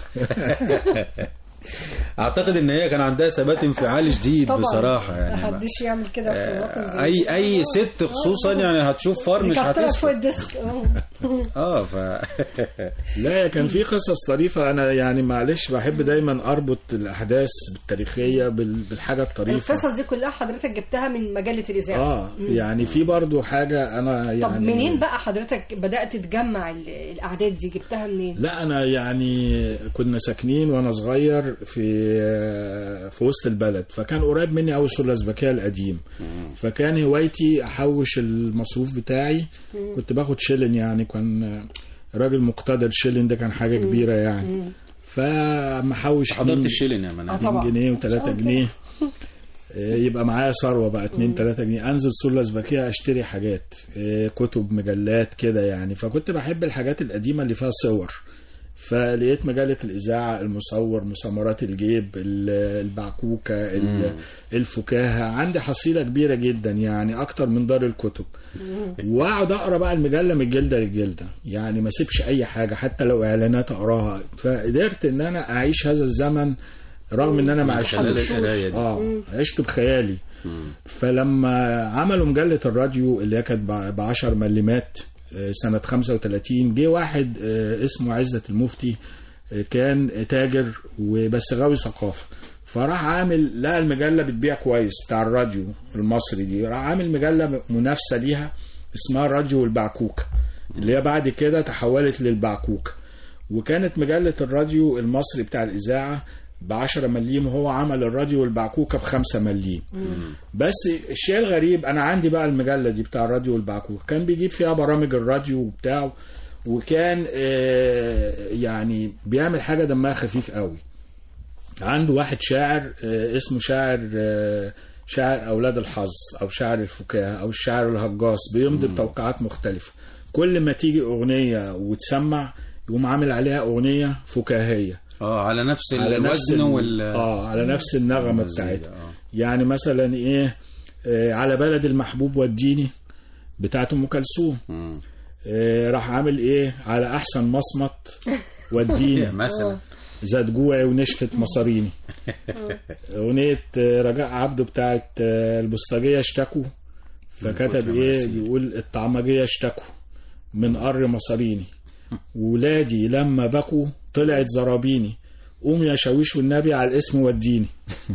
اعتقد ان هي كان عندها ثبات انفعالي شديد بصراحه يعني محدش يعمل كده في الوطن اي ست خصوصا يعني هتشوف فار مش هتسكت الديسك لا كان في قصص طريفه. انا يعني معلش بحب دايما اربط الاحداث التاريخيه بالحاجه الطريفه. القصص دي كلها حضرتك جبتها من مجله الاذاعه يعني في برضو حاجه انا يعني. طب منين بقى حضرتك بدات تجمع الاعداد دي؟ جبتها منين؟ لا انا يعني كنا ساكنين وانا صغير في وسط البلد، فكان قريب مني قوي سور الازبكيه القديم. فكان هوايتي احوش المصروف بتاعي. كنت باخد شيلن يعني كان راجل مقتدر. شيلن ده كان حاجه كبيره يعني. فما احوش حضرت الشيلن يا منى 2 جنيه و3 جنيه يبقى معايا ثروه بقى 2 3 جنيه. انزل سور الازبكيه اشتري حاجات كتب مجلات كده يعني. فكنت بحب الحاجات القديمه اللي فيها صور. فلقيت مجلة الإذاعة، المصور، مسامرات الجيب، البعكوكة، الفكاهة. عندي حصيلة كبيرة جدا يعني أكتر من دار الكتب. وأقعد أقرأ بقى المجلة من الجلدة للجلدة يعني ما سيبش أي حاجة حتى لو إعلانات أقراها. فقدرت إن أنا أعيش هذا الزمن رغم إن أنا ما عشتوش. عشت بخيالي. فلما عملوا مجلة الراديو اللي هي كانت ب10 مليمات سنة 35 جه واحد اسمه عزت المفتي كان تاجر وبس غاوي ثقافة. فراح عامل لقى المجلة بتبيع كويس بتاع الراديو المصري دي. راح عامل مجلة منافسة ليها اسمها الراديو والبعكوكة اللي هي بعد كده تحولت للبعكوكة. وكانت مجلة الراديو المصري بتاع الإذاعة ب10 مليم وهو عمل الراديو والبعكوكة ب5 مليم. بس الشيء الغريب أنا عندي بقى المجلة دي بتاع الراديو والبعكوكة كان بيجيب فيها برامج الراديو بتاعه. وكان يعني بيعمل حاجة دمها خفيف قوي. عنده واحد شاعر اسمه شاعر أولاد الحظ أو شاعر الفكاهة أو الشاعر الهجاص بيمضي بتوقعات مختلفة. كل ما تيجي أغنية وتسمع يقوم عامل عليها أغنية فكاهية على نفس الوزن على نفس النغمة بتاعتها. يعني مثلا ايه على بلد المحبوب وديني بتاعت ام كلثوم. راح عامل ايه على احسن مصمت وديني مثلا زاد جوعي ونشفت مصاريني. اغنية رجاء عبده بتاعت البوسطجية اشتكوا فكتب ايه بيقول الطعمجية اشتكوا من قر مصاريني ولادي لما بكوا طلعت زرابيني قوم يا شاويش والنبي على الاسم وديني.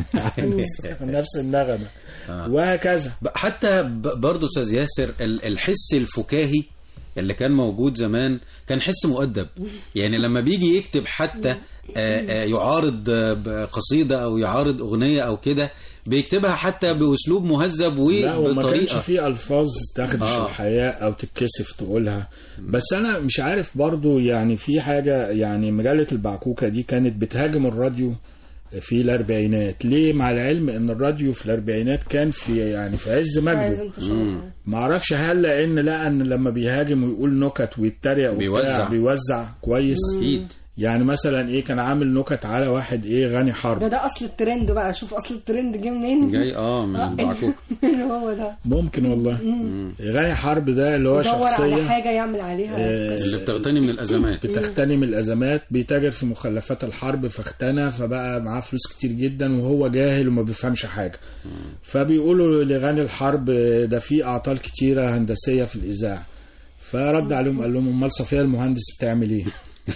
نفس النغمة وهكذا. حتى برضو أستاذ ياسر الحس الفكاهي اللي كان موجود زمان كان حس مؤدب يعني لما بيجي يكتب حتى يعارض قصيدة أو يعارض أغنية أو كده بيكتبها حتى بأسلوب مهذب وبطريقة ما كانش فيه ألفاظ تاخدش الحياة أو تتكسف تقولها. بس أنا مش عارف برضو يعني في حاجة يعني مجلة البعكوكة دي كانت بتهاجم الراديو في الأربعينات. ليه؟ مع العلم ان الراديو في الأربعينات كان في يعني في عز مجده. ما اعرفش هل لان لما بيهاجم ويقول نكت ويتريق بيوزع كويس. يعني مثلا ايه كان عامل نكت على واحد ايه غني حرب. ده اصل الترند بقى، شوف اصل الترند جه منين. جاي من البعكوك. هو ده ممكن والله. غني حرب ده اللي هو شخصيه على حاجه يعمل عليها اللي بتغتني من الازمات. بتغتني من الازمات، بيتاجر في مخلفات الحرب فاغتنى، فبقى معاه فلوس كتير جدا وهو جاهل وما بيفهمش حاجه. فبيقولوا لغني الحرب ده في اعطال كتيره هندسيه في الاذاعه. فرد عليهم قال لهم امال صفيه المهندس بتعمل ايه؟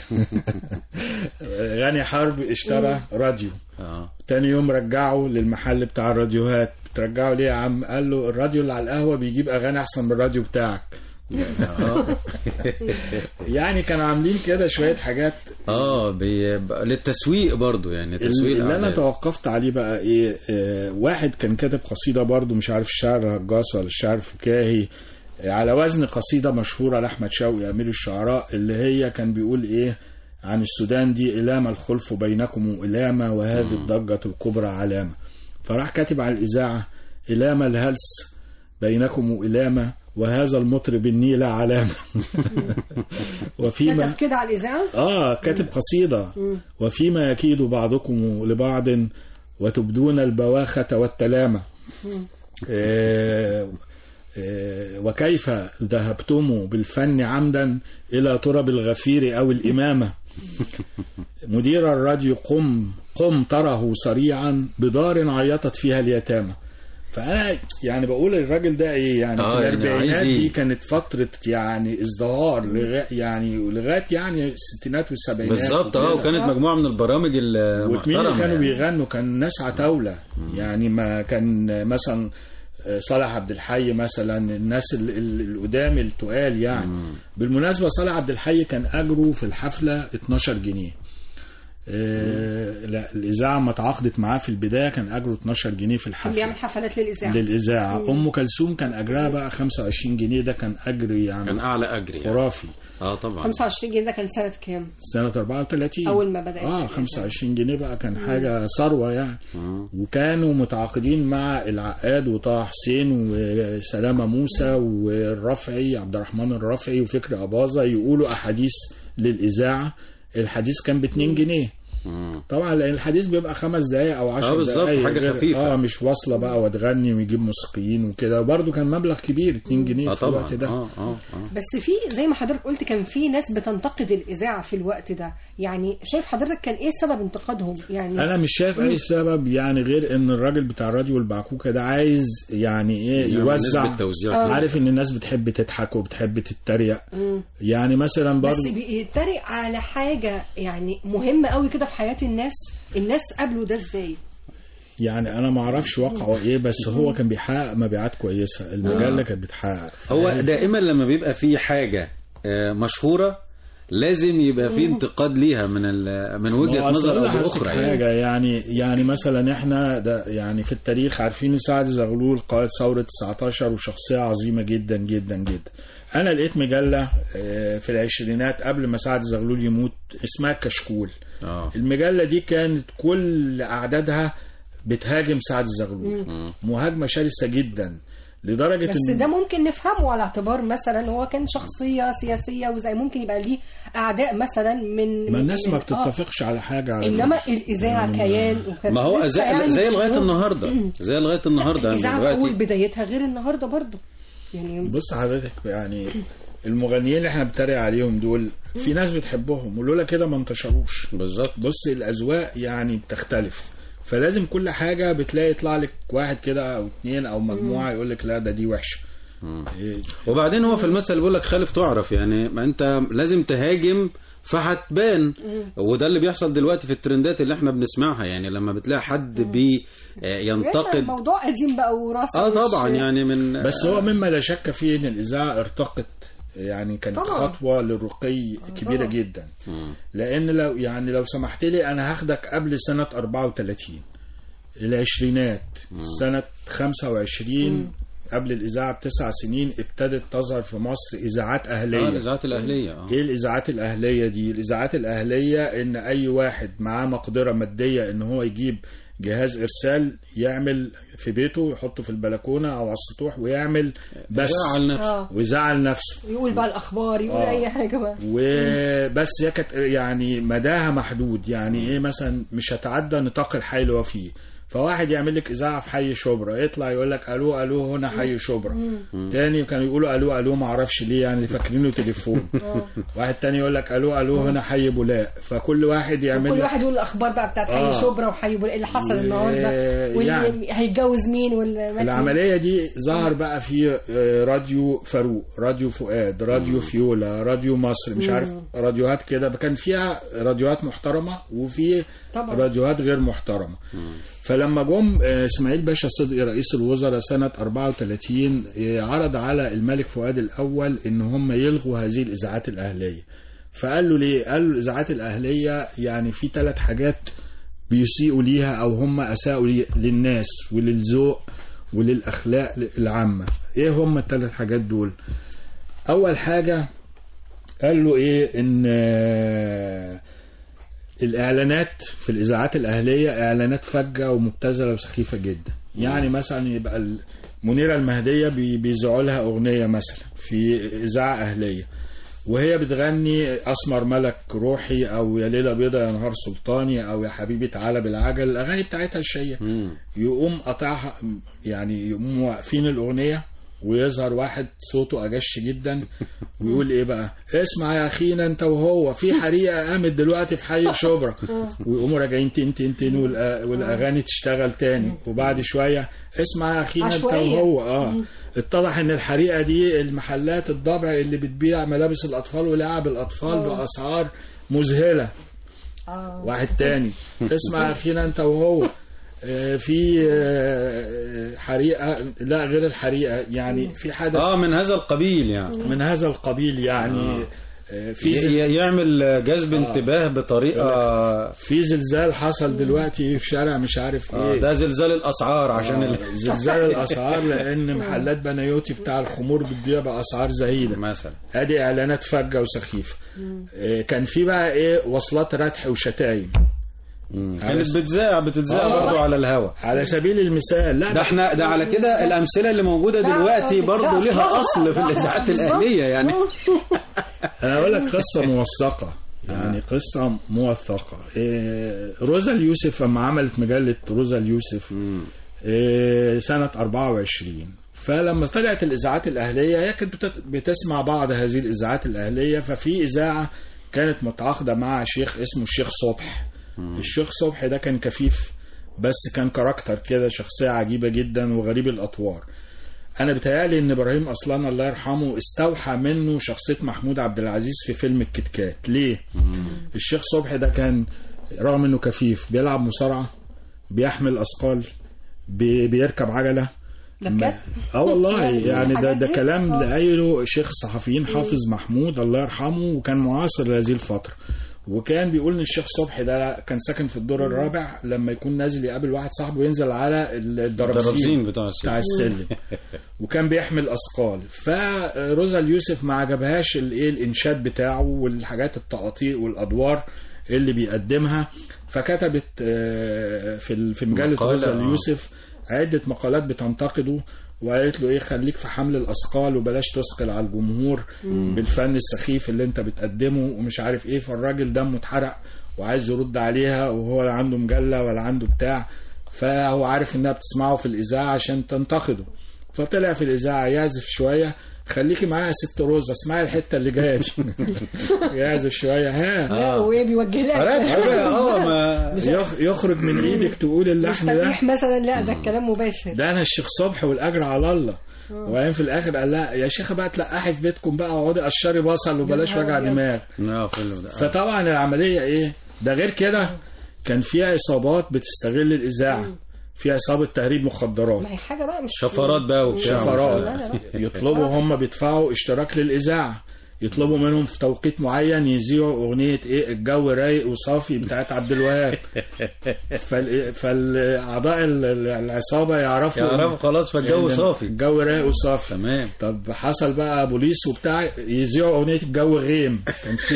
غني حرب اشترى راديو. تاني يوم رجعه للمحل بتاع الراديوهات. بترجعه ليه يا عم؟ قال له الراديو اللي على القهوه بيجيب اغاني احسن من الراديو بتاعك. يعني كانوا عاملين كده شويه حاجات للتسويق برضو، يعني تسويق. اللي انا توقفت عليه بقى ايه، واحد كان كاتب قصيده برضو، مش عارف الشعر هجاص ولا الشعر فكاهي، على وزن قصيده مشهوره لاحمد شوقي امير الشعراء، اللي هي كان بيقول ايه عن السودان دي: إلام الخلف بينكم إلامة وهذه الضجة الكبرى علامة. فراح كاتب على الإذاعة: إلام الهلس بينكم إلامة وهذا المطرب النيل علامة. وفيما كتب كده على الإذاعة؟ كاتب قصيدة. وفيما يكيد بعضكم لبعض وتبدون البواخة والتلامة. وكيف ذهبتم بالفن عمدا إلى ترب الغفير أو الإمامة. مدير الراديو قم تره سريعا بدار عيطت فيها اليتامى. فأنا يعني بقول الراجل ده إيه يعني في الأربعينات دي كانت فترة يعني ازدهار لغاية يعني الستينات والسبعينات بالظبط. وكانت مجموعة من البرامج المحترمة كانوا بيغنوا، كان ناس عتاولة يعني. ما كان مثلا صالح عبد الحي مثلا، الناس القدام التقال يعني. بالمناسبة صالح عبد الحي كان أجره في الحفلة 12 جنيه. لا الإذاعة ما تعاقدت معاه في البداية كان أجره 12 جنيه في الحفلة. بيعمل حفلات للإذاعة. أم كلثوم كان أجرها بقى 25 جنيه. ده كان أجر يعني كان أعلى أجر يعني. خرافي. طبعا 25 جنيه ده كان سنة كام؟ سنة 34 أول ما بدأ. 25 جنيه بقى كان حاجة ثروة يعني. وكانوا متعاقدين مع العقاد وطه حسين وسلامة موسى والرفعي عبد الرحمن الرفعي وفكري أباظة يقولوا أحاديث للإذاعة. الحديث كان ب2 جنيه. طبعا لان الحديث بيبقى 5 دقائق او 10 دقائق حاجه خفيفه مش واصله بقى وتغني ويجيب موسيقيين وكده. وبرده كان مبلغ كبير 2 جنيه في الوقت ده. بس في زي ما حضرتك قلت كان في ناس بتنتقد الاذاعه في الوقت ده. يعني شايف حضرتك كان ايه سبب انتقادهم؟ يعني انا مش شايف اي سبب يعني غير ان الراجل بتاع الراديو البعكوكه ده عايز يعني ايه يوزع. عارف ان الناس بتحب تضحك وبتحب تتريق. يعني مثلا برضه بس بيتريق على حاجه يعني مهمه قوي كده في حياة الناس قبله ده ازاي؟ يعني انا ما اعرفش واقعه ايه، بس هو كان بيحقق مبيعات كويسه. المجله كانت بتحقق. هو دائما لما بيبقى في حاجه مشهوره لازم يبقى في انتقاد ليها من وجهه نظر او اخرى حاجه يعني مثلا احنا ده يعني في التاريخ عارفين سعد زغلول قائد ثوره 19 وشخصيه عظيمه جدا جدا جدا. انا لقيت مجله في العشرينات قبل ما سعد زغلول يموت اسمها كشكول. المجله دي كانت كل اعدادها بتهاجم سعد زغلول. مهاجمه شرسه جدا لدرجه بس ده ممكن نفهمه على اعتبار مثلا هو كان شخصيه سياسيه وزي ممكن يبقى ليه اعداء مثلا ما الناس ما بتتفقش على حاجه على انما الاذاعه كيان ما هو زي لغايه النهارده الاذاعه اول بدايتها غير النهارده برضو يعني. بص حضرتك يعني المغنيين اللي احنا بنتريق عليهم دول في ناس بتحبهم ولولا كده ما انتشروش. بالظبط. بص الاذواق يعني بتختلف، فلازم كل حاجه بتلاقي يطلع لك واحد كده او 2 او مجموعه يقول لك لا دي وحشه. وبعدين هو في المثل بيقول لك خالف تعرف، يعني ما انت لازم تهاجم فهتبان. وده اللي بيحصل دلوقتي في الترندات اللي احنا بنسمعها. يعني لما بتلاقي حد ينتقد موضوع قديم بقى وراسه طبعا يعني من بس هو مما لا شك فيه ان الاذاعه ارتقت يعني كانت خطوه للرقي كبيره جدا. لان لو سمحت لي انا هاخدك قبل سنه 34 العشرينات. سنه 25 قبل الإذاعة ب9 سنين ابتدت تظهر في مصر إذاعات أهلية. الإذاعات الأهلية. إيه الإذاعات الأهلية دي؟ الإذاعات الأهلية إن أي واحد معاه مقدرة مادية إن هو يجيب جهاز ارسال يعمل في بيته، يحطه في البلكونه او على السطوح ويعمل بس ويزعل نفسه يقول بقى الاخبار، يقول اي حاجه بقى. وبس هي كانت يعني مداها محدود، يعني ايه مثلا مش هتعدى نطاق الحي اللي هو فيه. فواحد يعمل لك اذاعه في حي شبرا، يطلع يقول لك الو الو هنا حي شبرا. تاني كانوا يقولوا الو الو ما اعرفش ليه، يعني فاكرينه تليفون. واحد تاني يقول لك الو الو هنا حي بولاق. فكل واحد يعمل كل واحد يقول الاخبار بقى بتاعت حي شبرا وحي بولاق اللي حصل النهارده، واللي يعني هيتجوز مين العمليه دي ظهر بقى في راديو فاروق، راديو فؤاد، راديو فيولا، راديو مصر، مش عارف راديوهات كده كان فيها راديوهات محترمه وفي راديوهات غير محترمه. فلما جم اسماعيل باشا صدقي رئيس الوزراء سنة 34 عرض على الملك فؤاد الأول إن هم يلغوا هذه الإذاعات الأهلية. فقال له ليه؟ قال له الإذاعات الأهلية يعني في 3 حاجات بيسيئوا ليها أو هم أساءوا للناس وللذوق وللأخلاق العامة. إيه هم ال3 حاجات دول؟ أول حاجة قال له إيه؟ إن الإعلانات في الإذاعات الأهلية إعلانات فجة ومبتذلة وسخيفة جدا. يعني مثلا يبقى منيرة المهدية بيذيعوا لها أغنية مثلا في إذاعة أهلية وهي بتغني أسمر ملك روحي أو يا ليلة بيضة يا نهار سلطاني أو يا حبيبي تعالى بالعجل، الأغاني بتاعتها الشيء يقوم قطعها، يعني يقوم واقفين الأغنية ويظهر واحد صوته أجش جدا ويقول ايه بقى، اسمع يا اخينا انت وهو في حريقه قامت دلوقتي في حي شبرا، ويقوموا راجعين تن والاغاني تشتغل تاني. وبعد شويه اسمع يا اخينا انت وهو اتضح ان الحريقه دي المحلات الضبع اللي بتبيع ملابس الاطفال ولعب الاطفال باسعار مذهله. واحد تاني اسمع يا اخينا انت وهو في حريقه، لا غير الحريقه يعني في حدث من هذا القبيل، يعني من هذا القبيل يعني في يعمل جذب انتباه بطريقه. في زلزال حصل دلوقتي في شارع مش عارف ايه، ده زلزال الاسعار عشان زلزال الاسعار لان محلات بنايوتي بتاع الخمور بتبيع باسعار زهيده مثلا. ادي اعلانات فجه وسخيفه. كان في بقى ايه وصلات ردح وشتايم كانت بتتذاع برضه على الهواء على سبيل المثال. لا ده على كده الامثله اللي موجوده دلوقتي برضه ليها اصل في الاذاعات الاهليه يعني. انا اقول لك قصه موثقه، يعني قصه موثقه. روزا اليوسف لما عملت مجله روزا اليوسف سنه 24، فلما طلعت الاذاعات الاهليه هي كانت بتسمع بعض هذه الاذاعات الاهليه. ففي اذاعه كانت متعاقده مع شيخ اسمه الشيخ صبح. الشيخ صبحي ده كان كفيف بس كان كاركتر كده، شخصية عجيبة جدا وغريب الأطوار. أنا بتهيألي إن إبراهيم أصلان الله يرحمه استوحى منه شخصية محمود عبد العزيز في فيلم الكتكات. ليه؟ الشيخ صبحي ده كان رغم إنه كفيف بيلعب مصارعة، بيحمل أثقال، بيركب عجلة. والله يعني ده كلام لقايله شيخ الصحفيين حافظ محمود الله يرحمه، وكان معاصر لهذه الفترة. وكان بيقول ان الشيخ صبحي ده كان ساكن في الدور الرابع، لما يكون نازل يقابل واحد صاحبه ينزل على الدرابزين بتاع السلم وكان بيحمل اثقال. فروزا اليوسف ما عجبهاش الانشاد بتاعه والحاجات التقاطيع والادوار اللي بيقدمها، فكتبت في مجله روزا اليوسف عده مقالات بتنتقده وقالت له ايه خليك في حمل الاثقال وبلاش تثقل على الجمهور بالفن السخيف اللي انت بتقدمه ومش عارف ايه. فالراجل دمه اتحرق وعايز يرد عليها وهو لا عنده مجله ولا عنده بتاع، فهو عارف انها بتسمعه في الاذاعه عشان تنتقده. فطلع في الاذاعه يعزف شويه، خليكي معايا يا ست روزا اسمعي الحته اللي جايه دي. يعزف شويه وهي بيوجه لها يخرج من ايدك تقول اللحن ده مثلا. لا ده الكلام مباشر، ده انا الشيخ صبحي والاجر على الله. وبعدين في الاخر قال لا يا شيخه بقى تلقحي في بيتكم بقى واقعدي قشري بصل وبلاش وجع دماغ. فطبعا العمليه ايه ده غير كده كان فيها اصابات بتستغل الاذاعه، في عصابة تهريب مخدرات، ما هي حاجة بقى مش شفرات بقى وبتاع يطلبوا هم بيدفعوا اشتراك للإذاعة، يطلبوا منهم في توقيت معين يذيعوا اغنيه ايه الجو رايق وصافي بتاعت عبد الوهاب. فالاعضاء العصابه يعرفوا خلاص فالجو صافي، الجو رايق وصافي. تمام. طب حصل بقى بوليس وبتاع يذيعوا اغنيه الجو غيم. كان في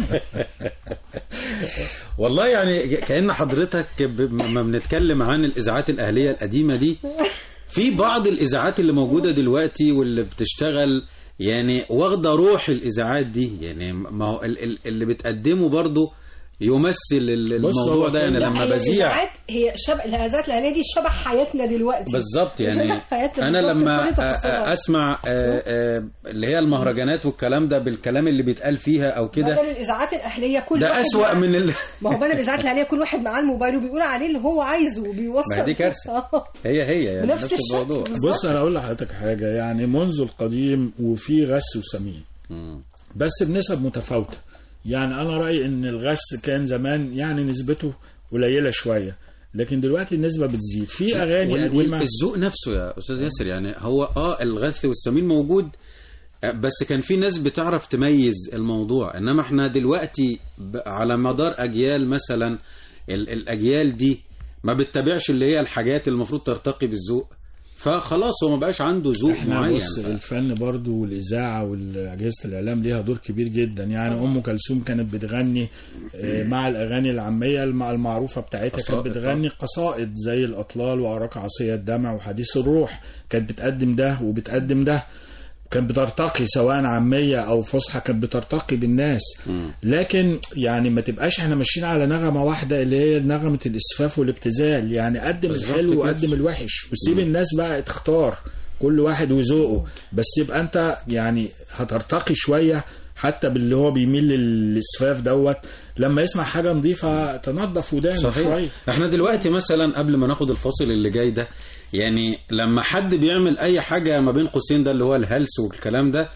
والله يعني كأن حضرتك ما بنتكلم عن الإذاعات الأهلية القديمة دي، في بعض الإذاعات اللي موجودة دلوقتي واللي بتشتغل يعني واخدة روح الإذاعات دي، يعني ما هو اللي بتقدمه برضو يمثل الموضوع ده. يعني لما بذيع هي الإذاعات الأهلية دي شبه حياتنا دلوقتي بالظبط. يعني أنا لما أسمع اللي هي المهرجانات والكلام ده بالكلام اللي بيتقال فيها أو كده، بدل الإذاعات الأهلية كل ده أسوأ من ما هو بدل الإذاعات الأهلية كل واحد معاه الموبايل وبيقول عليه اللي هو عايزه وبيوصل. ما دي كارثة. هي يعني نفس الموضوع. بص أنا أقول لحضرتك حاجة، يعني منذ القديم وفي غث وسمين بس بنسب متفاوتة. يعني أنا رأيي إن الغث كان زمان يعني نسبته قليلة شوية، لكن دلوقتي النسبة بتزيد في أغاني قديمة. الذوق نفسه يا أستاذ ياسر، يعني هو الغث والسمين موجود، بس كان في ناس بتعرف تميز الموضوع. إنما إحنا دلوقتي على مدار أجيال مثلا الأجيال دي ما بتتابعش اللي هي الحاجات اللي المفروض ترتقي بالذوق، فخلاص هو ما بقاش عنده ذوق معين. بص الفن برضو والإذاعة والأجهزة الإعلام ليها دور كبير جدا. يعني أم كلثوم كانت بتغني مع الأغاني العامية المعروفة بتاعتها، كانت بتغني قصائد زي الأطلال وأراك عصية الدمع وحديث الروح، كانت بتقدم ده وبتقدم ده، كانت بترتقي سواء عامية أو فصحى، كانت بترتقي بالناس. لكن يعني ما تبقاش احنا ماشيين على نغمة واحدة اللي هي نغمة الإسفاف والابتذال. يعني قدم الحلو وقدم الوحش وسيب الناس بقى تختار، كل واحد وذوقه، بس يبقى أنت يعني هترتقي شوية حتى باللي هو بيميل للإسفاف دوت. لما يسمع حاجة نظيفة تنظف ودانه شوية. احنا دلوقتي مثلا قبل ما ناخد الفاصل اللي جاي ده، يعني لما حد بيعمل اي حاجة ما بين قوسين ده اللي هو الهلس والكلام ده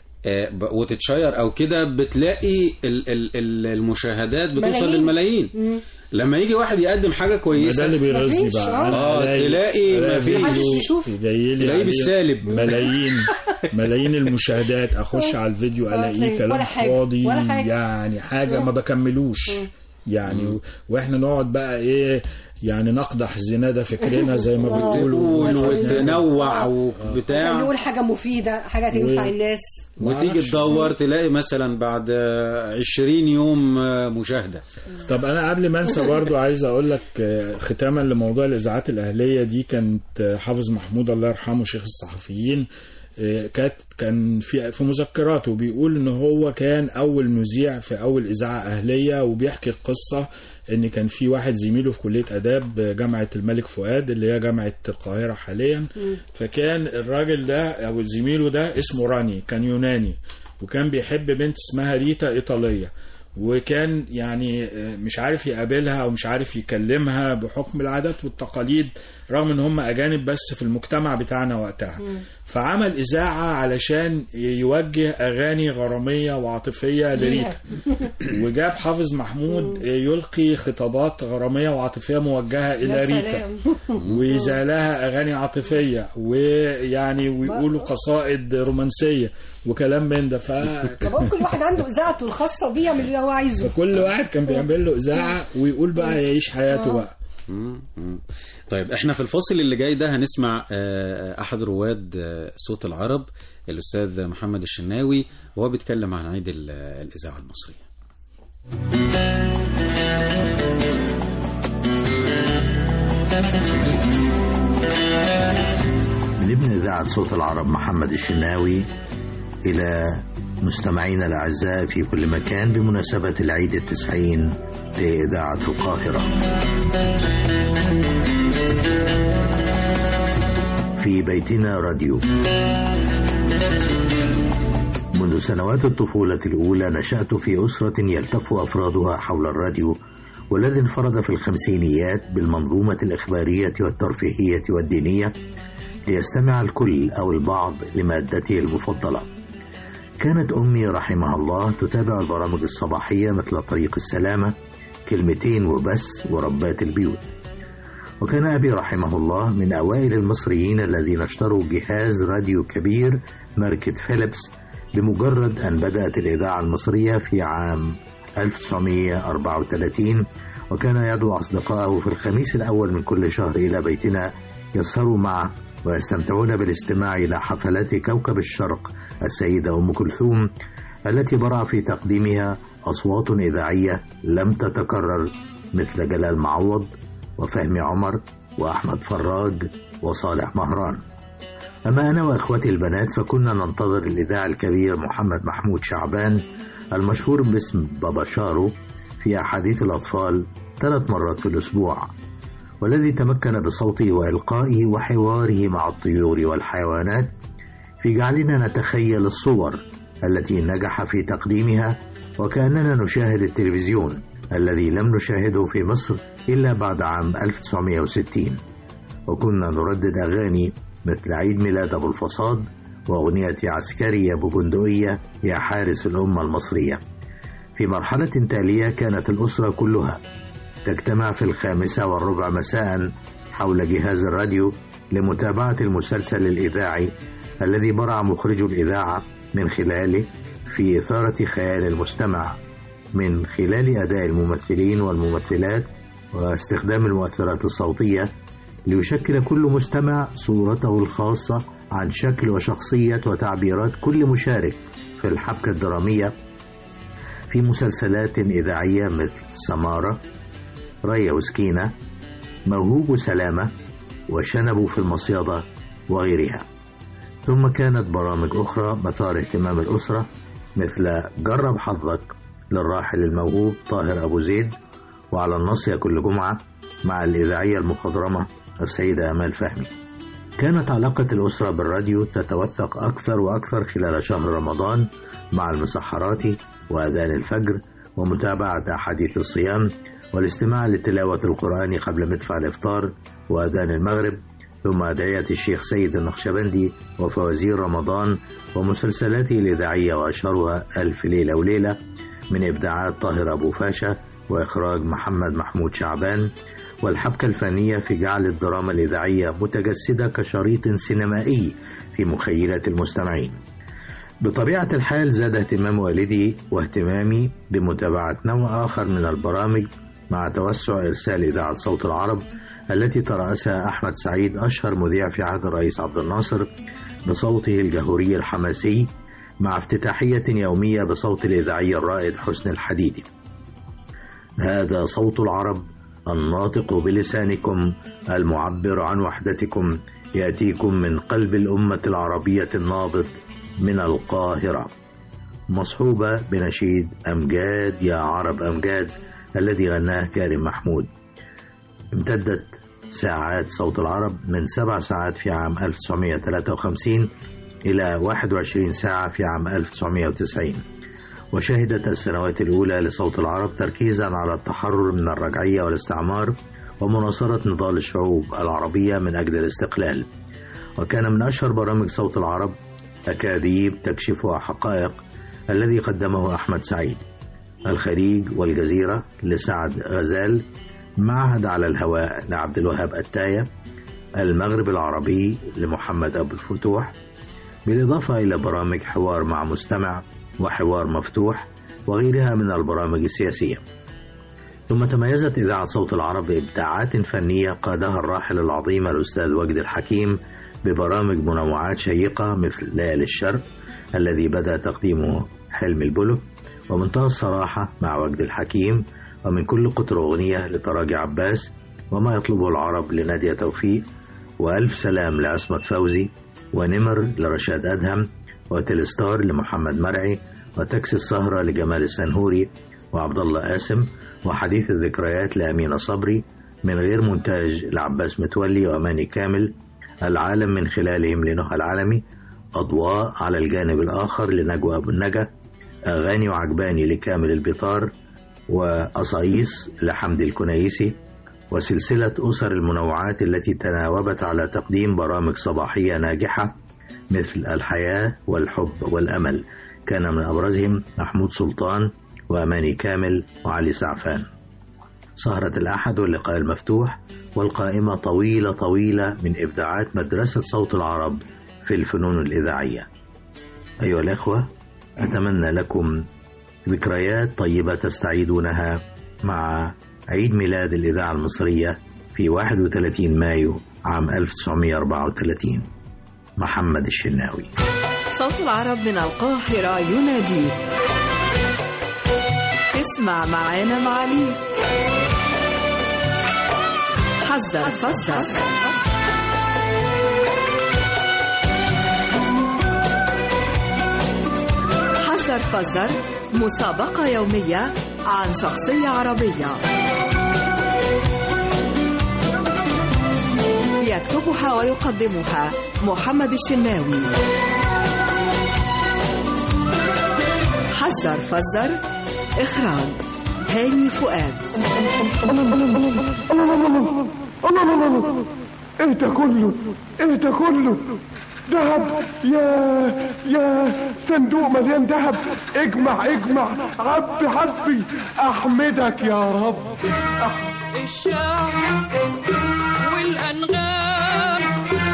وتتشير او كده، بتلاقي المشاهدات بتوصل للملايين. لما يجي واحد يقدم حاجة كويسة ده اللي بيغزني بقى. تلاقي ما فيش، تلاقي بالسالب ملايين المشاهدات. اخش على الفيديو الاقيه كلام فاضي، يعني حاجة ما بكملوش يعني. واحنا نقعد بقى ايه يعني نقدح زنادة فكرنا زي ما بيقولوا وتنوع وبتاع، عشان نقول حاجة مفيدة، حاجة تنفع الناس. وتيجي تدور تلاقي مثلا بعد 20 يوم مشاهدة. طب أنا قبل ما أنسى برضو عايز أقول لك ختاما لموضوع الإذاعات الأهلية دي، كانت حافظ محمود الله يرحمه شيخ الصحفيين كان في مذكراته بيقول إن هو كان أول مذيع في أول إذاعة أهلية، وبيحكي القصة ان كان في واحد زميله في كلية اداب جامعة الملك فؤاد اللي هي جامعة القاهرة حاليا. فكان الراجل ده او زميله ده اسمه راني، كان يوناني، وكان بيحب بنت اسمها ريتا ايطالية، وكان يعني مش عارف يقابلها ومش عارف يكلمها بحكم العادات والتقاليد، رغم ان هم اجانب بس في المجتمع بتاعنا وقتها. فعمل اذاعة علشان يوجه اغاني غرامية وعاطفية لريتا، وجاب حافظ محمود يلقي خطابات غرامية وعاطفية موجهة الى ريتا، ويزالها اغاني عاطفية ويعني ويقولوا قصائد رومانسية وكلام من ده. طب كل واحد عنده اذاعته الخاصة بيه يعمل اللي هو عايزه. فكل واحد كان بيعمل له اذاعة ويقول بقى يعيش حياته بقى. طيب احنا في الفاصل اللي جاي ده هنسمع احد رواد صوت العرب الاستاذ محمد الشناوي، وهو بيتكلم عن عيد الاذاعه المصريه. من ابن اذاعه صوت العرب محمد الشناوي الى مستمعينا الأعزاء في كل مكان بمناسبة العيد 90 لإذاعة القاهرة. في بيتنا راديو. منذ سنوات الطفولة الأولى نشأت في أسرة يلتف أفرادها حول الراديو، والذي انفرد في الخمسينيات بالمنظومة الإخبارية والترفيهية والدينية ليستمع الكل أو البعض لمادته المفضلة. كانت أمي رحمها الله تتابع البرامج الصباحية مثل طريق السلامة، كلمتين وبس، وربات البيوت. وكان أبي رحمه الله من أوائل المصريين الذين اشتروا جهاز راديو كبير ماركة فيليبس بمجرد أن بدأت الإذاعة المصرية في عام 1934، وكان يدعو أصدقائه في الخميس الأول من كل شهر إلى بيتنا يسهروا معه ويستمتعون بالاستماع إلى حفلات كوكب الشرق السيدة أم كلثوم، التي برع في تقديمها أصوات إذاعية لم تتكرر مثل جلال معوض وفهمي عمر وأحمد فراج وصالح مهران. أما أنا وإخوتي البنات فكنا ننتظر الإذاعي الكبير محمد محمود شعبان المشهور باسم بابا شارو في أحاديث الأطفال 3 مرات في الأسبوع، والذي تمكن بصوته وإلقائه وحواره مع الطيور والحيوانات في جعلنا نتخيل الصور التي نجح في تقديمها وكأننا نشاهد التلفزيون الذي لم نشاهده في مصر إلا بعد عام 1960. وكنا نردد أغاني مثل عيد ميلاد أبو الفصاد وأغنية عسكري يا أبو بندقية يا حارس الأمة المصرية. في مرحلة تالية كانت الأسرة كلها تجتمع في 5:15 مساء حول جهاز الراديو لمتابعة المسلسل الإذاعي الذي برع مخرج الإذاعة من خلاله في إثارة خيال المستمع من خلال أداء الممثلين والممثلات واستخدام المؤثرات الصوتية، ليشكل كل مستمع صورته الخاصة عن شكل وشخصية وتعبيرات كل مشارك في الحبكة الدرامية في مسلسلات إذاعية مثل سمارة، ريا وسكينة، موهوب وسلامة، وشنب في المصيدة وغيرها. ثم كانت برامج أخرى مثار اهتمام الأسرة مثل جرب حظك للراحل الموهوب طاهر أبو زيد، وعلى النص كل جمعة مع الإذاعية المخضرمة السيدة أمال فهمي. كانت علاقة الأسرة بالراديو تتوثق أكثر وأكثر خلال شهر رمضان مع المسحرات وأذان الفجر ومتابعة أحاديث الصيام والاستماع لتلاوة القرآن قبل مدفع الإفطار وأذان المغرب، ثم أدعية الشيخ سيد النقشبندي وفوازير رمضان ومسلسلاته الإذاعية وأشهرها ألف ليلة وليلة من إبداعات طاهر أبو فاشا وإخراج محمد محمود شعبان، والحبكة الفنية في جعل الدراما الإذاعية متجسدة كشريط سينمائي في مخيلة المستمعين. بطبيعة الحال زاد اهتمام والدي واهتمامي بمتابعة نوع آخر من البرامج مع توسع إرسال إذاعة صوت العرب التي ترأسها أحمد سعيد أشهر مذيع في عهد الرئيس عبد الناصر بصوته الجهوري الحماسي، مع افتتاحية يومية بصوت الإذاعي الرائد حسن الحديدي. هذا صوت العرب الناطق بلسانكم المعبر عن وحدتكم، يأتيكم من قلب الأمة العربية النابض من القاهرة، مصحوبة بنشيد أمجاد يا عرب أمجاد الذي غناه كارم محمود. امتدت ساعات صوت العرب من 7 ساعات في عام 1953 إلى 21 ساعة في عام 1990، وشهدت السنوات الأولى لصوت العرب تركيزا على التحرر من الرجعية والاستعمار ومناصرة نضال الشعوب العربية من أجل الاستقلال. وكان من أشهر برامج صوت العرب أكاذيب تكشفها حقائق الذي قدمه أحمد سعيد، الخليج والجزيرة لسعد غزال، معهد على الهواء لعبد الوهاب التاية، المغرب العربي لمحمد أبو الفتوح، بالإضافة إلى برامج حوار مع مستمع وحوار مفتوح وغيرها من البرامج السياسية. ثم تميزت إذاعة صوت العرب بإبداعات فنية قادها الراحل العظيم الأستاذ وجد الحكيم ببرامج منوعات شيقة مثل ليالي الشرق الذي بدأ تقديمه حلم البلو، ومنتهى الصراحة مع وجد الحكيم، ومن كل قطر أغنية لتراجي عباس، وما يطلبه العرب لنادية توفيق، وألف سلام لعصمت فوزي، ونمر لرشاد أدهم، وتلستار لمحمد مرعي، وتاكسي السهرة لجمال السنهوري وعبد الله قاسم، وحديث الذكريات لأمينة صبري من غير مونتاج لعباس متولي وأماني كامل، العالم من خلالهم لنهى العالمي، أضواء على الجانب الآخر لنجوى أبو النجا، أغاني وعجباني لكامل البطار، وأصايص لحمد الكنيسي، وسلسلة أسر المنوعات التي تناوبت على تقديم برامج صباحية ناجحة مثل الحياة والحب والأمل، كان من أبرزهم محمود سلطان وأماني كامل وعلي سعفان. سهرة الأحد واللقاء المفتوح، والقائمة طويلة طويلة من إبداعات مدرسة صوت العرب في الفنون الإذاعية. أيها الأخوة، أتمنى لكم ذكريات طيبة تستعيدونها مع عيد ميلاد الإذاعة المصرية في 31 مايو عام 1934. محمد الشناوي. صوت العرب من القاهرة يناديك. اسمع معانا معاليك. حذر فزر. حذر فزر، مسابقة يومية عن شخصية عربية يكتبها ويقدمها محمد الشناوي. حذر فزر، إخراج هاني فؤاد. ايه ده كله؟ ايه ده كله؟ ذهب؟ يا صندوق مليان ذهب. اجمع عبي احمدك يا رب. الشعر والأنغام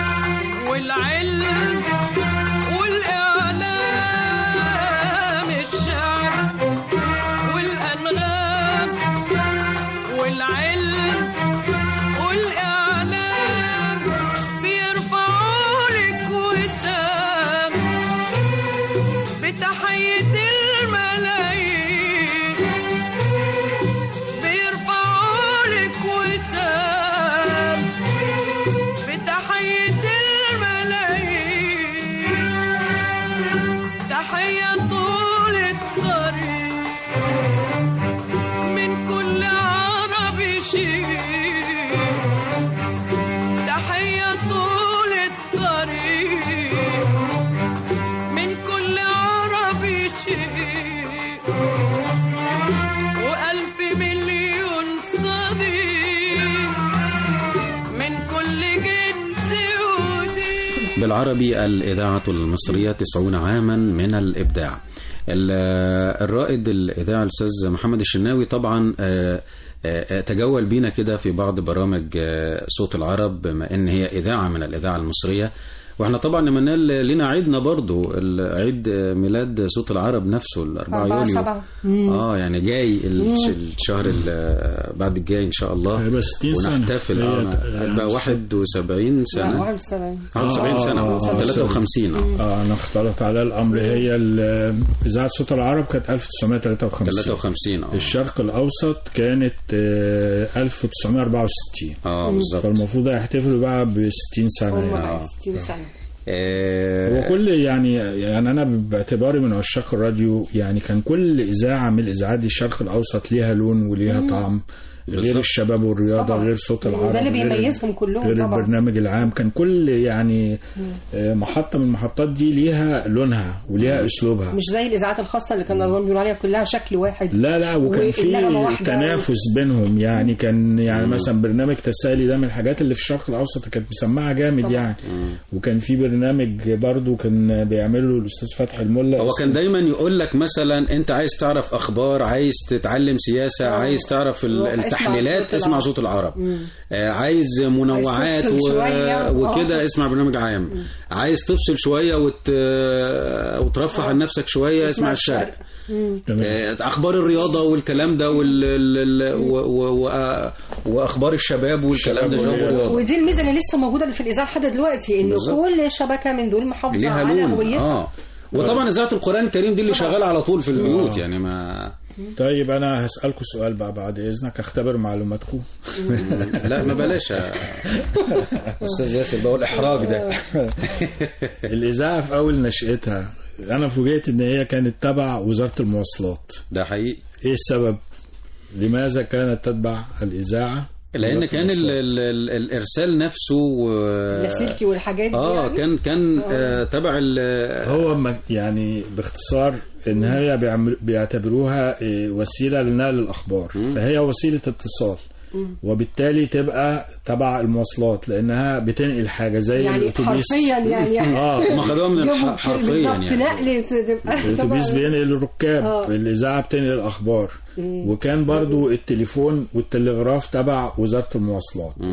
والعلم والإعلام. الشعر والأنغام والعلم والإعلام بيرفعوا لك وسام بتحية الملايين. بيرفعوا لك وسام بتحية الملايين. تحية طول الطريق من كل عربي شيء. تحية طول الطريق من كل عربي شيء. وألف مليون صديق من كل جنس ودين. بالعربي الإذاعة المصرية 90 عاما من الإبداع. الرائد الإذاعة الأستاذ محمد الشناوي طبعا تجول بينا كده في بعض برامج صوت العرب، بما ان هي إذاعة من الإذاعة المصرية، واحنا طبعا لما لنا عيدنا برضو عيد ميلاد صوت العرب نفسه 4 يوليو. يعني جاي الشهر بعد الجاي ان شاء الله، بس 60 سنة ونحتفل بقى 71 سنة 71 سنة 53. انا اختلط على الامر. هي اذاعة صوت العرب كانت 1953. الشرق الاوسط كانت 1964. بالظبط. فالمفروض يحتفلوا بقى ب 60 سنة. 60 سنة. وكل يعني انا باعتباري من عشاق الراديو، يعني كان كل اذاعه من الاذاعات دي الشرق الاوسط ليها لون وليها طعم، غير الشباب والرياضه طبعا. غير صوت العرب، ده اللي بيميزهم كلهم غير طبعا. البرنامج العام كان كل يعني محطه من المحطات دي ليها لونها وليها اسلوبها، مش زي الاذاعات الخاصه اللي كانوا بيقولوا عليها كلها شكل واحد. لا وكان في تنافس بينهم. يعني كان يعني مثلا برنامج تسالي ده من الحاجات اللي في الشرق الاوسط كانت مسمعه جامد طبعا. يعني وكان في برنامج برضو كان بيعمله الاستاذ فتحي الملا. هو كان دايما يقول لك مثلا انت عايز تعرف اخبار، عايز تتعلم سياسه، عايز تعرف التحليلات، اسمع صوت العرب. عايز منوعات وكده اسمع برنامج عام. عايز تفصل شويه وترفه عن نفسك شويه اسمع الشرق. اخبار الرياضه والكلام ده واخبار الشباب والكلام ده ودي الميزه اللي لسه موجوده في الاذاعه لحد دلوقتي، ان كل شبكه من دول محافظه على هويتها. وطبعا اذاعه القران الكريم دي اللي شغاله على طول في البيوت. يعني ما طيب انا هسألكم سؤال بقى بعد اذنك اختبر معلوماتكم. لا ما بلاش استاذ ياسر، بقول احراج ده. الاذاعه في اول نشأتها انا فوجئت ان هي كانت تبع وزاره المواصلات. ده حقيقي. ايه السبب؟ لماذا كانت تتبع الاذاعه؟ لان كان الارسال نفسه اللاسلكي والحاجات دي كان تبع هو يعني باختصار ان هي بيعتبروها وسيله لنقل الاخبار، فهي وسيله اتصال، وبالتالي تبقى تبع المواصلات لانها بتنقل حاجه زي يعني الاتوبيس حرفيا. يعني ما خدوها من حرفيا يعني نقل الاتوبيس بينقل الركاب، الاذاعه بتنقل الاخبار. وكان برضو التليفون والتلغراف تبع وزاره المواصلات.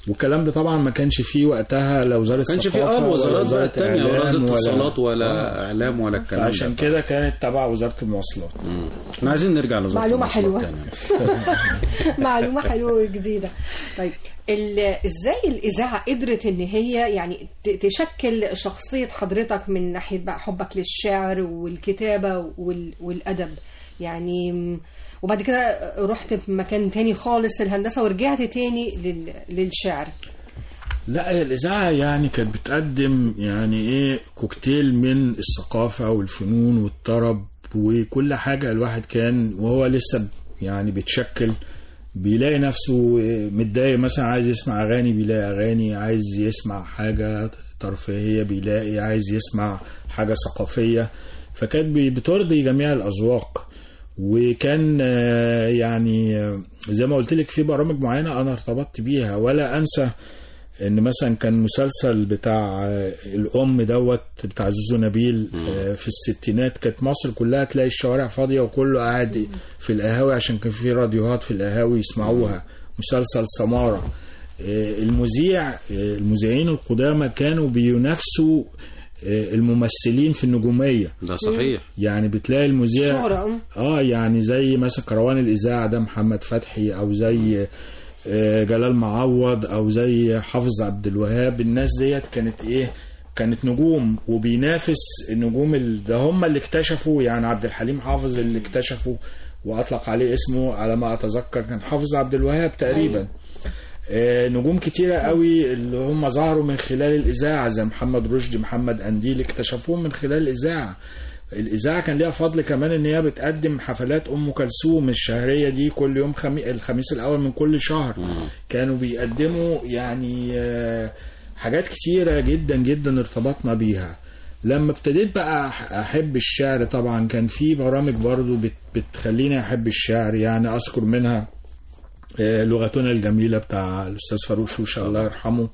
والكلام ده طبعا ما كانش فيه وقتها لا وزاره الثقافه، ما كانش فيه وزارات بقى الثانيه، ولا وزاره اتصالات ولا اعلام ولا الكلام ده. عشان كده كانت تبع وزاره المواصلات. احنا عايزين نرجع لوزاره معلومه المواصلات حلوه. معلومه حلوه وجديده. طيب ازاي الاذاعه قدرت ان هي يعني تشكل شخصيه حضرتك من ناحيه بقى حبك للشعر والكتابه والادب يعني، وبعد كده رحت في مكان تاني خالص الهندسه ورجعت تاني للشعر؟ لا الإذاعة يعني كانت بتقدم يعني إيه كوكتيل من الثقافة والفنون والطرب وكل حاجة. الواحد كان وهو لسه يعني بيتشكل بيلاقي نفسه متضايق مثلا عايز يسمع أغاني بيلاقي أغاني، عايز يسمع حاجة ترفيهية بيلاقي، عايز يسمع حاجة ثقافية، فكانت بترضي جميع الأذواق. وكان يعني زي ما قلت لك في برامج معينة أنا ارتبطت بيها، ولا أنسى ان مثلا كان مسلسل بتاع الام بتاع زوزو نبيل في الستينات، كانت مصر كلها تلاقي الشوارع فاضيه وكله قاعد في القهاوي عشان كان في راديوهات في القهاوي يسمعوها. مسلسل سمارة، المذيعين القدامى كانوا بينافسوا الممثلين في النجوميه. ده صحيح. يعني بتلاقي المذيع يعني زي مثلا كروان الاذاعه ده محمد فتحي، او زي جلال معوض، او زي حافظ عبد الوهاب. الناس ديت كانت نجوم وبينافس النجوم ده هم اللي اكتشفوا. يعني عبد الحليم حافظ اللي اكتشفوا واطلق عليه اسمه على ما اتذكر كان حافظ عبد الوهاب تقريبا. نجوم كتيرة قوي اللي هم ظهروا من خلال الإذاعة زي محمد رشدي، محمد أنديل، اكتشفوهم من خلال الإذاعة. الإذاعة كان ليها فضل كمان إن هي بتقدم حفلات أم كلثوم الشهرية دي كل يوم الخميس الأول من كل شهر. كانوا بيقدموا يعني حاجات كتيرة جدا جدا ارتبطنا بيها. لما ابتديت بقى أحب الشعر طبعا كان في برامج برضو بتخليني أحب الشعر. يعني أذكر منها لغتنا الجميلة بتاع الأستاذ فاروق شوشة الله يرحمه.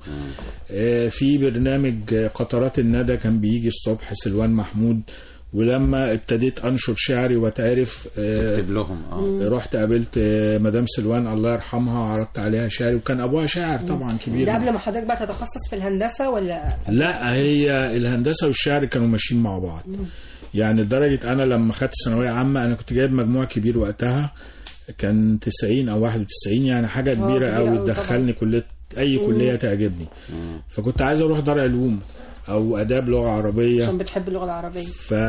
في برنامج قطرات الندى كان بيجي الصبح سلوان محمود. ولما ابتديت أنشر شعري وتعرف اكتب لهم رحت قابلت مدام سلوان الله يرحمها وعرضت عليها شعري، وكان أبوها شاعر طبعا كبير. ده قبل ما حضرتك بقى تتخصص في الهندسة ولا؟ لا هي الهندسة والشعر كانوا ماشيين مع بعض. يعني لدرجة أنا لما خدت ثانوية عامة أنا كنت جايب مجموع كبير وقتها، كان 90 أو 91، يعني حاجة كبيرة أوي تدخلني كلية أي كلية تعجبني. فكنت عايز أروح دار علوم أو آداب لغة عربية عشان بتحب اللغة العربية.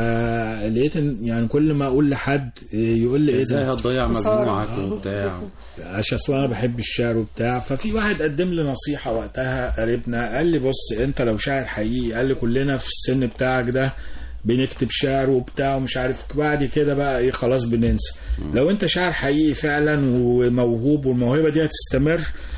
فلقيت يعني كل ما أقول لحد يقول لي إزاي هتضيع مجموعك وبتاع، عشان أصلا أنا بحب الشعر وبتاع. ففي واحد قدم لي نصيحة وقتها قريبنا، قال لي بص أنت لو شاعر حقيقي، قال لي كلنا في السن بتاعك ده بنكتب شعر وبتاع ومش عارف، بعد كده بقى خلاص بننسى. لو انت شاعر حقيقي فعلا وموهوب والموهبة دي هتستمر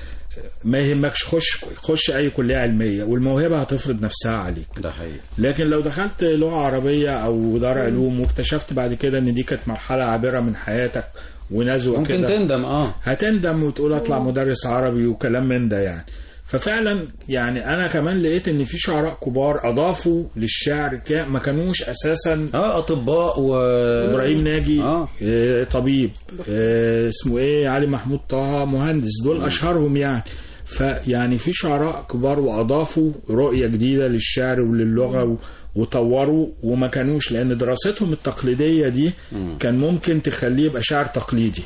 ما يهمكش، خش اي كلية علمية والموهبة هتفرض نفسها عليك. ده حقيقي. لكن لو دخلت لغة عربية او دار علوم واكتشفت بعد كده ان دي كانت مرحلة عابرة من حياتك ونزوة ممكن كده تندم. هتندم وتقول اطلع مدرس عربي وكلام من ده يعني. ففعلا يعني انا كمان لقيت ان في شعراء كبار اضافوا للشعر ما كانوش اساسا اطباء ابراهيم ناجي طبيب، اسمه علي محمود طه مهندس، دول اشهرهم يعني. فيعني في شعراء كبار واضافوا رؤية جديدة للشعر وللغة وطوروا، وما كانوش لان دراستهم التقليدية دي كان ممكن تخليه يبقى شعر تقليدي.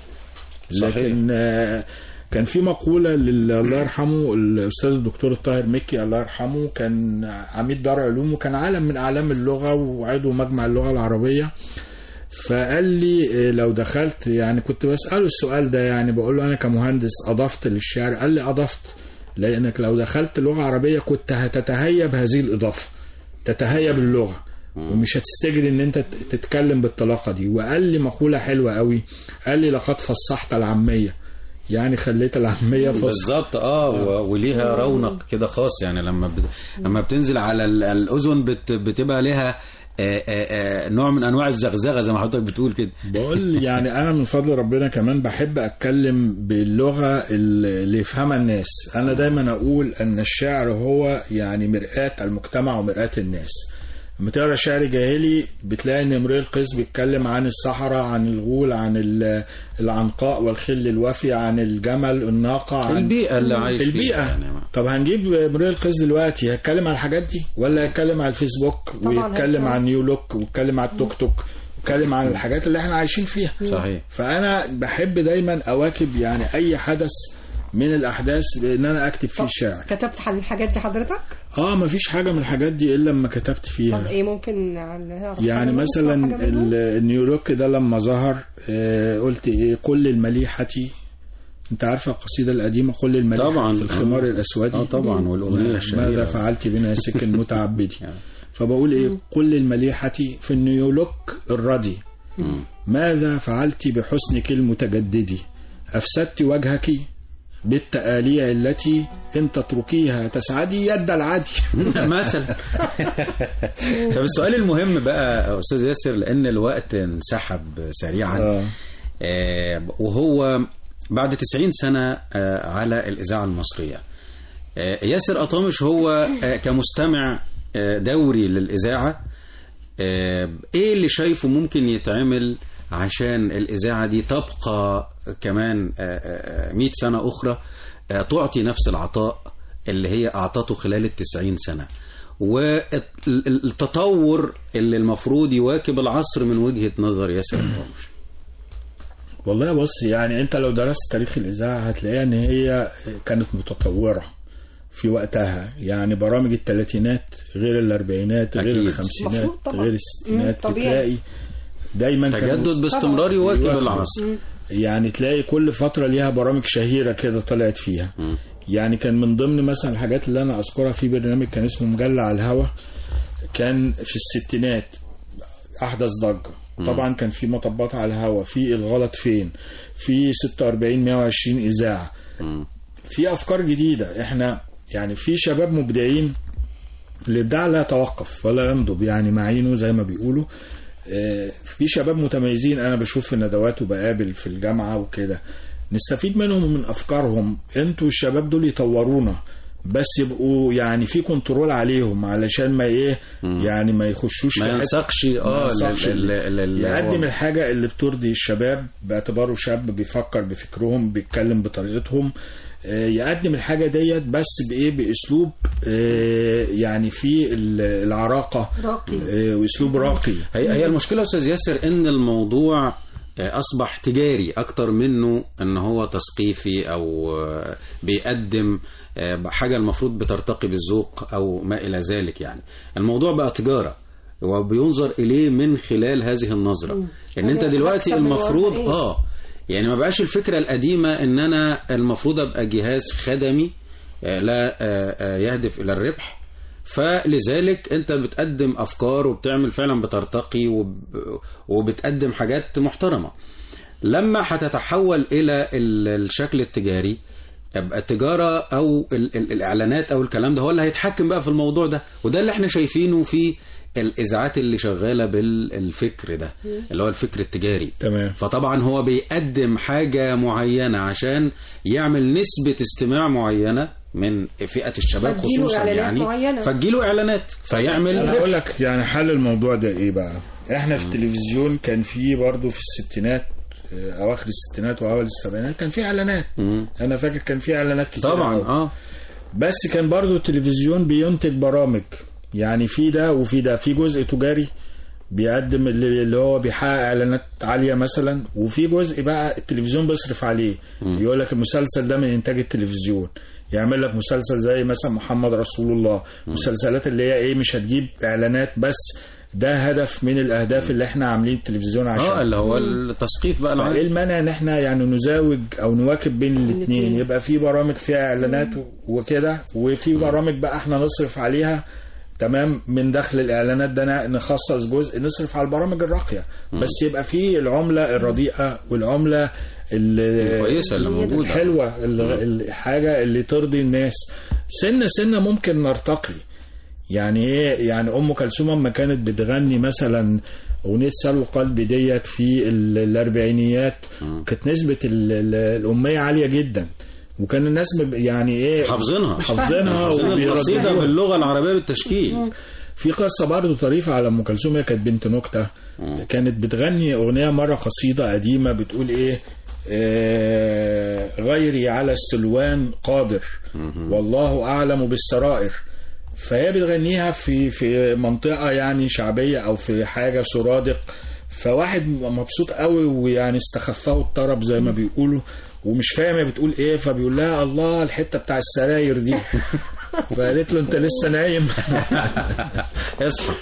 لكن كان في مقولة الله يرحمه الأستاذ الدكتور الطاهر مكي الله يرحمه، كان عميد دار علوم وكان عالم من أعلام اللغة وعضو مجمع اللغة العربية. فقال لي لو دخلت، يعني كنت بسأله السؤال ده، يعني بقول له أنا كمهندس أضفت للشعر؟ قال لي أضفت، لأنك لو دخلت لغة عربية كنت هتتهيب هذه الإضافة، تتهيب اللغة ومش هتستجري ان انت تتكلم بالطلاقة دي. وقال لي مقولة حلوة قوي، قال لي لقد فصحت العامية، يعني خليت العامية فصح بالظبط. وليها رونق كده خاص. يعني لما بتنزل على الأذن بتبقى لها نوع من أنواع الزغزغة زي ما حضرتك بتقول كده. بقول يعني أنا من فضل ربنا كمان بحب أتكلم باللغة اللي يفهمها الناس. أنا دايما أقول أن الشعر هو يعني مرآة المجتمع ومرآة الناس. لما تقرا شعر جاهلي بتلاقي ان امرئ القيس بيتكلم عن الصحراء، عن الغول، عن العنقاء والخل الوفي، عن الجمل، الناقه، عن البيئه اللي عايش البيئه فيها يعني. طب هنجيب امرئ القيس دلوقتي هيتكلم عن الحاجات دي ولا هيتكلم على الفيسبوك ويتكلم عن نيو لوك ويتكلم على التوك توك ويتكلم عن الحاجات اللي احنا عايشين فيها؟ صحيح. فانا بحب دايما اواكب يعني اي حدث من الاحداث ان انا اكتب فيه شعر. كتبت عن الحاجات دي حضرتك؟ مفيش حاجه من الحاجات دي الا لما كتبت فيها. طب ايه ممكن يعني مثلا النيولوك ده لما ظهر قلت ايه؟ قل المليحه، انت عارفه القصيده القديمه قل المليحه طبعا في الخمار الاسود طبعا، والاغنيه الشهيره ماذا فعلت بنا سكن متعبدي. فبقول ايه؟ قل المليحه في النيولوك الردي ماذا فعلت بحسنك المتجدد، افسدت وجهك بالتآلية التي إن تتركيها تسعدي يد العدي مثلا. طب السؤال المهم بقى أستاذ ياسر، لأن الوقت انسحب سريعا وهو بعد 90 سنة على الإذاعة المصرية، ياسر قطامش هو كمستمع دوري للإذاعة إيه اللي شايفه ممكن يتعمل عشان الإذاعة دي تبقى كمان 100 سنة أخرى تعطي نفس العطاء اللي هي أعطته خلال 90 سنة، والتطور اللي المفروض يواكب العصر من وجهة نظر ياسر قطامش؟ والله بص، يعني أنت لو درست تاريخ الإذاعة هتلاقيها إن هي كانت متطورة في وقتها. يعني برامج الثلاثينات غير الأربعينات غير الخمسينات غير الستينات، تلاقي دايما تجدد باستمرار يواكب العصر. يعني تلاقي كل فترة ليها برامج شهيرة كده طلعت فيها. يعني كان من ضمن مثلا الحاجات اللي أنا أذكرها في برنامج كان اسمه مجلة على الهوا، كان في الستينات أحدث ضجة. طبعا كان في مطبات على الهوا، في الغلط فين، في 46 120 إذاعة، في أفكار جديدة. إحنا يعني في شباب مبدعين، الإبداع لا يتوقف ولا ينضب يعني معينه زي ما بيقولوا. في شباب متميزين أنا بشوف في الندوات وبقابل في الجامعة وكده، نستفيد منهم ومن أفكارهم. انتوا الشباب دول يطورونا، بس يبقوا يعني في كنترول عليهم علشان ما ايه يعني ما يخشوش ما ينسقش يقدم الحاجة اللي بترضي الشباب باعتباره شاب بيفكر بفكرهم بيتكلم بطريقتهم. يقدم الحاجة ديت بس بإيه؟ بأسلوب يعني في العراقة وأسلوب راقي. هي المشكلة أستاذ ياسر إن الموضوع أصبح تجاري أكتر منه إن هو تثقيفي أو بيقدم حاجة المفروض بترتقي بالذوق أو ما إلى ذلك. يعني الموضوع بقى تجارة وبينظر إليه من خلال هذه النظرة. إن أنت دلوقتي المفروض يعني ما بقاش الفكرة القديمة ان انا المفروض ابقى جهاز خدمي لا يهدف الى الربح، فلذلك انت بتقدم افكار وبتعمل فعلا بترتقي وبتقدم حاجات محترمة. لما هتتحول الى الشكل التجاري يبقى التجارة او الاعلانات او الكلام ده هو اللي هيتحكم بقى في الموضوع ده، وده اللي احنا شايفينه في الإذاعات اللي شغالة بالفكر ده اللي هو الفكر التجاري. تمام. فطبعا هو بيقدم حاجة معينة عشان يعمل نسبة استماع معينة من فئة الشباب خصوصا، يعني فتجيله إعلانات فيعمل. أنا أقول لك يعني حل الموضوع ده إيه بقى؟ إحنا في التلفزيون كان في برضو في الستينات أواخر الستينات وأول السبعينات كان في إعلانات. أنا فاكر كان في إعلانات كتير طبعا. بس كان برضو التلفزيون بينتج برامج، يعني في ده وفي ده، في جزء تجاري بيقدم اللي هو بيحقق اعلانات عاليه مثلا، وفي جزء بقى التلفزيون بيصرف عليه. يقول لك المسلسل ده من انتاج التلفزيون، يعمل لك مسلسل زي مثلا محمد رسول الله، مسلسلات اللي هي ايه مش هتجيب اعلانات بس ده هدف من الاهداف اللي احنا عاملين التلفزيون عشان اللي هو التثقيف بقى. ايه المانع ان احنا يعني نزاوج او نواكب بين الاثنين، يبقى في برامج فيها اعلانات وكده، وفي برامج بقى احنا نصرف عليها تمام من دخل الإعلانات ده نخصص جزء نصرف على البرامج الراقية. بس يبقى فيه العملة الرديئة والعملة الكويسة اللي موجودة الحلوة، الحاجة اللي ترضي الناس. سنة ممكن نرتقي. يعني ايه؟ يعني أم كلثوم لما كانت بتغني مثلا أغنية سلو قلبي ديت في الأربعينيات كانت نسبة الأمية عالية جدا، وكان الناس يعني ايه حافظينها وبيرددوها باللغه العربيه بالتشكيل. في قصة برضه طريفة على أم كلثوم، هي كانت بنت نكتة. كانت بتغني أغنية مرة قصيدة قديمة بتقول إيه غيري على السلوان قادر والله أعلم بالسرائر. فهي بتغنيها في منطقة يعني شعبية أو في حاجة سرادق، فواحد مبسوط قوي ويعني استخفاه الطرب زي ما بيقولوا ومش فاهم هي بتقول ايه، فبيقول لها الله الحتة بتاع السراير دي. فقالت له انت لسه نايم؟ اصحى.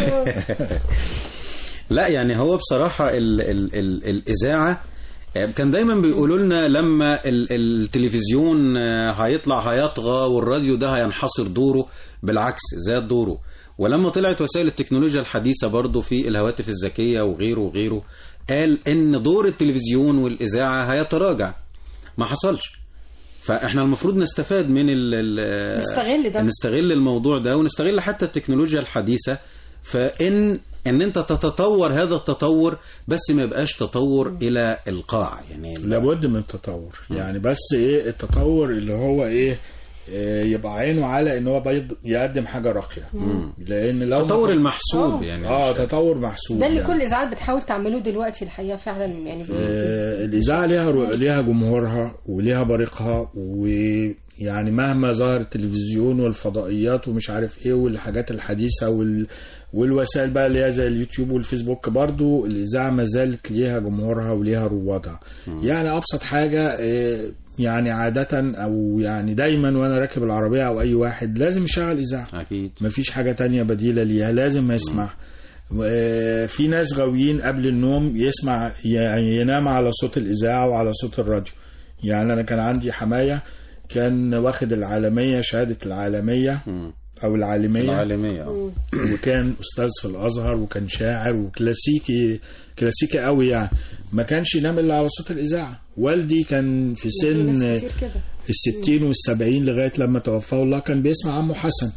لا يعني هو بصراحة الإذاعة كان دايما بيقولوا لنا لما التلفزيون هيطلع هيطغى والراديو ده هينحصر دوره، بالعكس زاد دوره. ولما طلعت وسائل التكنولوجيا الحديثة برضو في الهواتف الذكية وغيره وغيره، قال ان دور التلفزيون والإذاعة هيتراجع. ما حصلش. فاحنا المفروض نستفاد من نستغل الموضوع ده ونستغل حتى التكنولوجيا الحديثة، فإن انت تتطور هذا التطور، بس ما يبقاش تطور الى القاع. يعني لابد من التطور. يعني بس ايه التطور اللي هو ايه يبقى عينه على ان هو يقدم حاجه راقيه. لان لو تطور المحسوب يعني تطور محسوب ده اللي يعني. كل الاذاعات بتحاول تعمله دلوقتي الحقيقه فعلا يعني. الاذاعه ليها جمهورها وليها بريقها، ويعني مهما ظهر التلفزيون والفضائيات ومش عارف ايه والحاجات الحديثه والوسائل بقى اللي هي زي اليوتيوب والفيسبوك، برضو الإذاعة ما زالت ليها جمهورها وليها روادها. يعني أبسط حاجة يعني عادة أو يعني دايما وأنا راكب العربية أو أي واحد لازم يشغل إذاعة. أكيد مفيش حاجة تانية بديلة ليها، لازم يسمع. في ناس غاويين قبل النوم يسمع، يعني ينام على صوت الإذاعة وعلى صوت الراديو. يعني أنا كان عندي حماية كان واخد العالمية، شهادة العالمية أو العالمية وكان أستاذ في الأزهر وكان شاعر وكلاسيكي قوي يعني. ما كانش ينام إلا على صوت الإذاعة. والدي كان في سن 60 و70 لغاية لما توفاه الله كان بيسمع عمو حسن.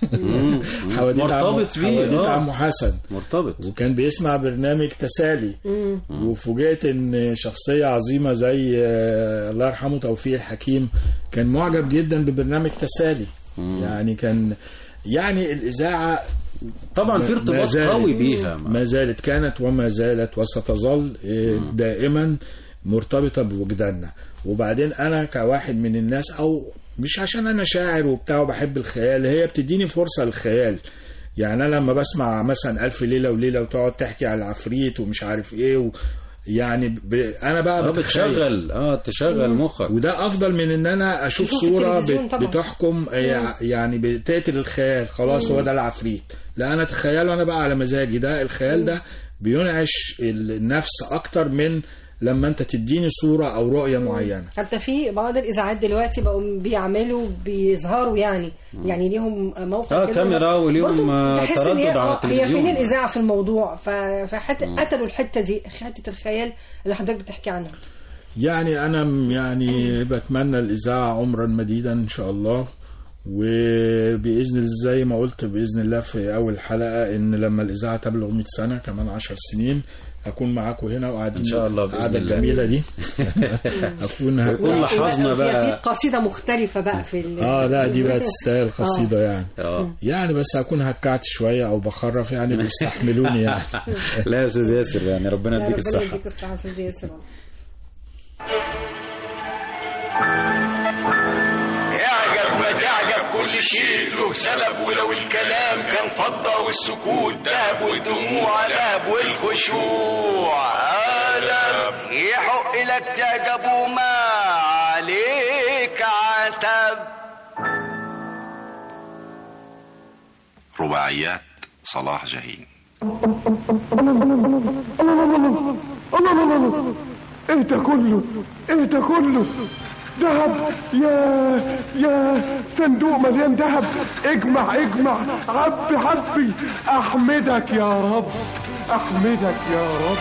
مرتبط بيه عمو حسن مرتبط، وكان بيسمع برنامج تسالي. وفوجئت ان شخصية عظيمة زي الله يرحمه توفيق الحكيم كان معجب جدا ببرنامج تسالي. يعني كان يعني الإذاعة طبعا في ارتباط قوي بيها، ما زالت كانت وما زالت وستظل دائما مرتبطة بوجداننا. وبعدين أنا كواحد من الناس، أو مش عشان أنا شاعر وبتاع وبحب الخيال، هي بتديني فرصة للخيال. يعني أنا لما بسمع مثلا ألف ليلة وليلة وتقعد تحكي على العفريت ومش عارف إيه يعني أنا بقى تشغل مخك، وده افضل من ان انا اشوف صورة بتحكم يعني بتقتل الخيال. خلاص هو ده العفريت. لا انا اتخيله انا بقى على مزاجي. ده الخيال ده بينعش النفس اكتر من لما انت تديني صورة او رؤية معينة. حتى في بعض الاذاعات دلوقتي بقوا بيعملوا بيظهروا يعني ليهم موقع كاميرا وليهم تردد على التلفزيون. هي فين الاذاعة في الموضوع؟ فحتى قتلوا الحتة دي، حتة الخيال اللي حضرتك بتحكي عنها. يعني انا يعني بتمنى الاذاعة عمرا مديدا ان شاء الله، وبإذن الله زي ما قلت بإذن الله في أول حلقة إن لما الإذاعة تبلغ 100 سنة كمان 10 سنين أكون معاكم هنا وقاعدين إن شاء الله بإذن الله. الجميلة دي أكون لاحظنا بقى في قصيدة مختلفة بقى في لا دي بقى تستاهل قصيدة يعني. يعني بس أكون هكعت شوية أو بخرف يعني بيستحملوني يعني. لا يا أستاذ ياسر يعني ربنا يديك الصحة. ربنا يديك الصحة أستاذ ياسر. تعجب كل شيء له سبب، ولو الكلام كان فضة والسكوت دهب والدموع لهب والخشوع قلب، يحق لك تعجب وما عليك عتب. رباعيات صلاح جاهين. ايه ده كله ذهب؟ يا صندوق مليان ذهب. اجمع عبي احمدك يا رب، احمدك يا رب.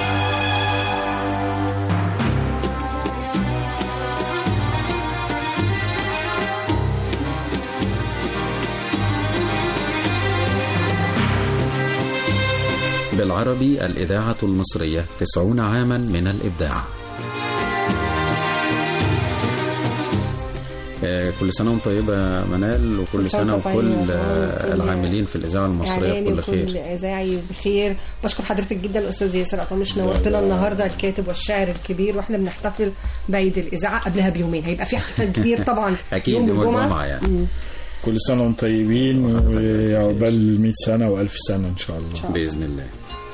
بالعربي الإذاعة المصرية 90 عاما من الإبداع. كل سنة وانت طيبة منال، وكل سنة وكل العاملين في الإذاعة المصرية بكل خير. كل إذاعي بخير. بشكر حضرتك جدا أستاذ ياسر أطمش، نورتنا النهاردة، الكاتب والشاعر الكبير، وإحنا بنحتفل بعيد الإذاعة قبلها بيومين، هيبقى في احتفال كبير طبعا أكيد يوم الجمعة يعني. كل سنة وانتم طيبين، وعقبال 100 سنة وألف سنة إن شاء الله بإذن الله.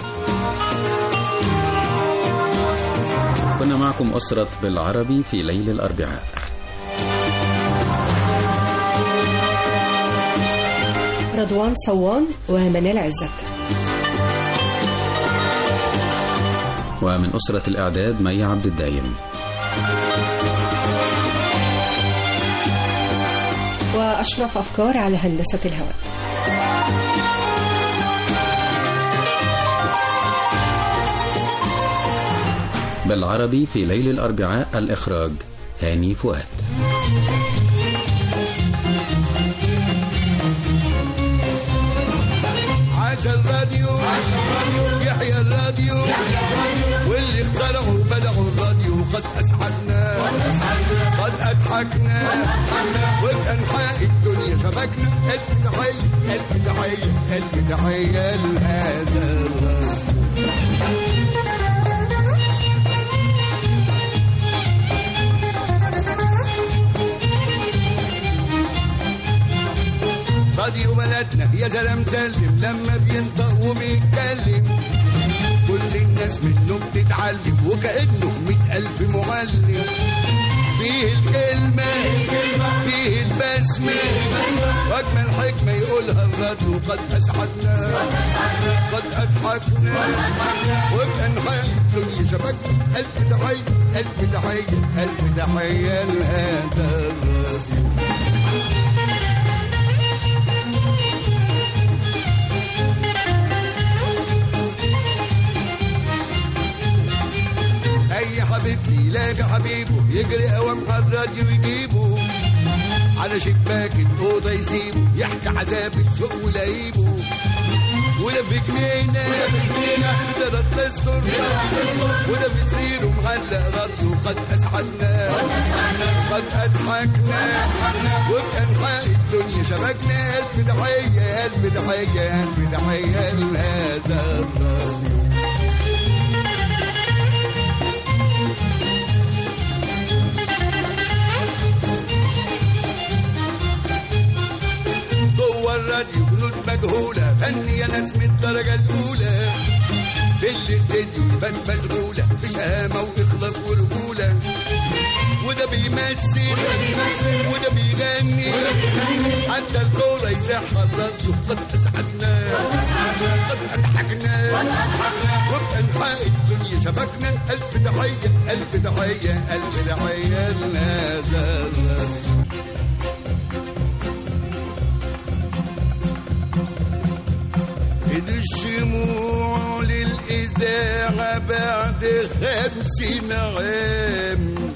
كنا معكم أسرة بالعربي في ليل الأربعاء. رضوان صوان ومنال عزت. ومن أسرة الإعداد مي عبد الدايم. وأشرف أفكار على هندسة الهواء. بالعربي في ليل الأربعاء، الإخراج هاني فؤاد. عاش الراديو يحيى الراديو واللي اخترعوا بدعوا الراديو قد أسعدنا قد أضحكنا وبأنحاء الدنيا شبكنا. ألف تحية ألف تحية ألف تحية لهذا الراديو. راديو بلدنا يا سلام سلم لما بينطق وبيتكلم كل الناس منه بتتعلم وكأنه 100,000 معلم. فيه الكلمة فيه البسمة وأجمل حكمة يقولها الراديو قد أسعدنا قد أضحكنا وبأنحاء الدنيا شبكنا. ألف تحية ألف تحية ألف تحية لهذا الراديو. أي حبيب يلاقي حبيبه يجري قوام على الراديو يجيبه على شباك الأوضة يسيبه يحكي عذاب الشوق ولايبه. وده في جنينة وده رصاصته وده في سريره معلق راديو قد أسعدنا قد أضحكنا وبأنحاء الدنيا شبكنا. ألف تحية ألف تحية ألف تحية لهذا الراديو. جوه الراديو جنود مجهولة فنية ناس من الدرجة الأولى في الاستديو يبان مشغولة بشهامة وإخلاص ورجولة. وده بيمثل وده بيغني حتى الكورة يزاحها الراديو قد أسعدنا قد أضحكنا وبأنحاء الدنيا شبكنا. ألف تحية ألف تحية ألف تحية لهذا الراديو. الشموع للإذاعة بعد 50 عام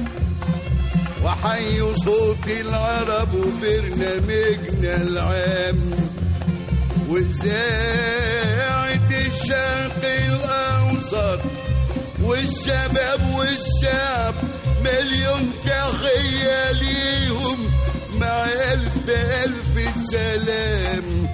وحي صوت العرب وبرنامجنا العام وإذاعة الشرق الأوسط والشباب والشعب مليون تحية ليهم مع ألف ألف سلام.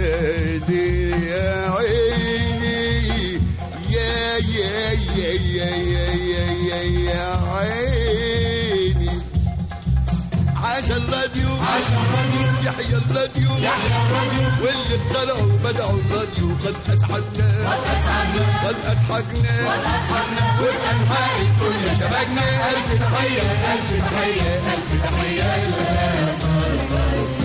يا عيني يا يا يا يا يا يا يا عيني. عاش الراديو يحيى الراديو واللي اخترعوا بدعوا الراديو قد أسعدنا قد أضحكنا وبأنحاء الدنيا شبكنا. ألف تحية ألف تحية ألف تحية لهذا الراديو.